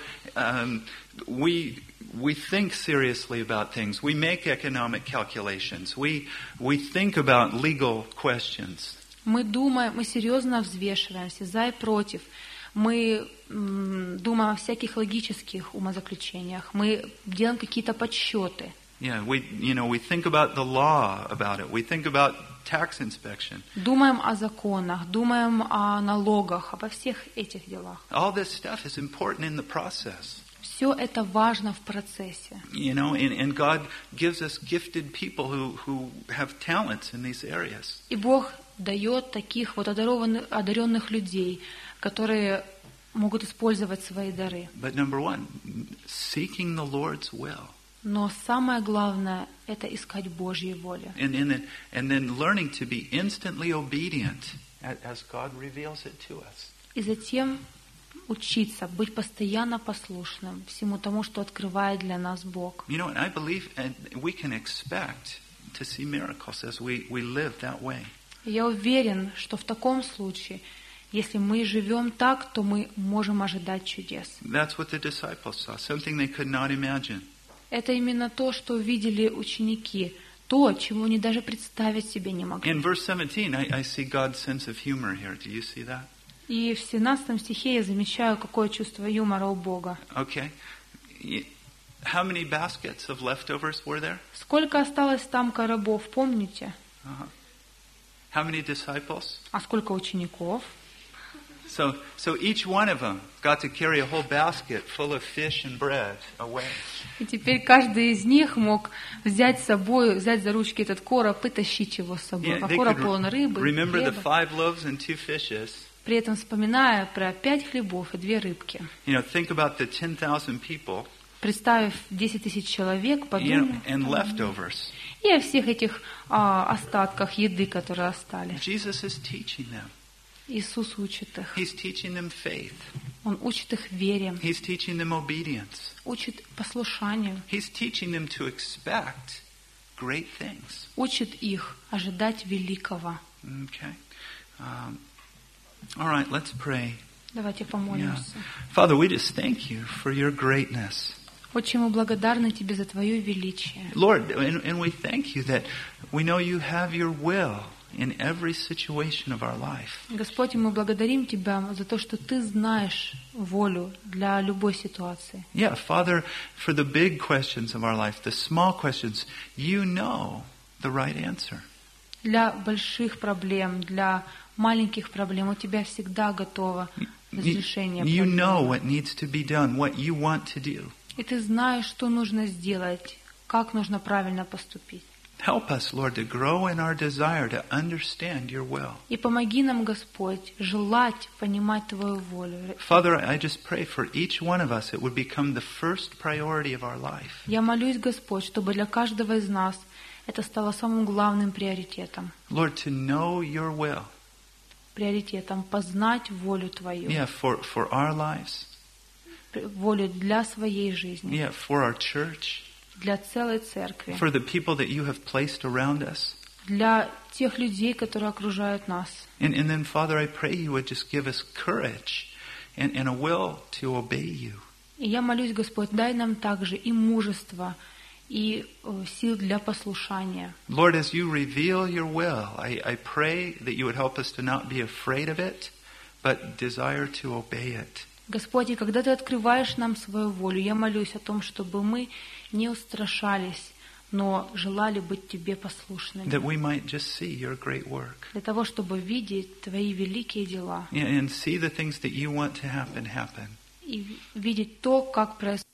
we think seriously about things. We make economic calculations. We think about legal questions.
Мы думаем, мы серьезно взвешиваемся за и против. Мы думаем о всяких логических умозаключениях. Мы делаем какие-то подсчеты.
Yeah, we think about the law about it. We think about tax inspection.
Думаем о законах, думаем о налогах, обо всех этих делах.
All this stuff is important in the process.
Все это важно в процессе.
And God gives us gifted people who have talents in these areas.
И Бог дает таких вот одаренных людей, которые могут использовать свои дары.
But number one, seeking the Lord's will.
Но самое главное – это искать Божьей воли.
And then learning to be instantly obedient as God reveals it to us.
И затем учиться быть постоянно послушным всему тому, что открывает для нас Бог.
And I believe we can expect to see miracles as we live that way.
Я уверен, что в таком случае, если мы живем так, то мы можем ожидать чудес.
That's what the disciples saw, something they could not imagine.
Это именно то, что видели ученики, то, чего они даже представить себе не могли.
In verse 17, I see God's sense of humor here. Do you see that?
И в 17 стихе я замечаю, какое чувство юмора у Бога.
Okay. How many baskets of leftovers were there?
Сколько осталось там коробов, помните?
Uh-huh. How many disciples?
А сколько учеников?
So each one of them got to carry a whole basket full of fish and bread away.
И теперь каждый из них мог взять за ручки этот короб и тащить его с собой. А короб полон рыбы,
remember the
хлеба.
5 loaves and 2 fishes.
При этом вспоминая про 5 хлебов и 2 рыбки.
Think about the 10,000 people.
Представив 10 тысяч человек, подумай.
And leftovers.
И о всех этих остатках еды, которые остались.
Jesus is teaching them.
Иисус учит их.
He's teaching them faith.
Он учит их вере.
He's teaching them obedience.
Учит послушанию.
He's teaching them to expect great things.
Учит их ожидать великого.
Okay. All right, let's pray.
Давайте помолимся.
Father, we just thank you for your greatness.
Очень мы благодарны Тебе за Твое величие.
Lord, and we thank you that we know you have your will in every situation of our life.
Господь, мы благодарим Тебя за то, что Ты знаешь волю для любой ситуации.
Yeah, Father, for the big questions of our life, the small questions, you know the right answer.
Для больших проблем, для маленьких проблем у Тебя всегда готово разрешение
You
проблем.
know what needs to be done, what you want to do.
И Ты знаешь, что нужно сделать, как нужно правильно поступить.
Help us, Lord, to grow in our desire to understand your will.
И помоги нам, Господь, желать понимать Твою волю.
Father, I just pray for each one of us it would become the first priority of our life.
Я молюсь, Господь, чтобы для каждого из нас это стало самым главным приоритетом.
Lord, to know your will.
Приоритетом познать волю Твою.
Yeah, for our lives.
Волю для своей жизни.
Yeah, for our church.
Для целой церкви.
For the people that you have placed around us.
Для тех людей, которые окружают нас.
And then, Father, I pray you would just give us courage and a will to obey you.
И я молюсь, Господь, дай нам также и мужество, и сил для послушания.
Lord, as you reveal your will, I pray that you would help us to not be afraid of it, but desire to obey it.
Господь, и когда Ты открываешь нам свою волю, я молюсь о том, чтобы мы не устрашались, но желали быть Тебе послушными.
That we might just see your great work.
Для того, чтобы видеть Твои великие дела.
And see the things that you want to happen.
И видеть то, как происходит.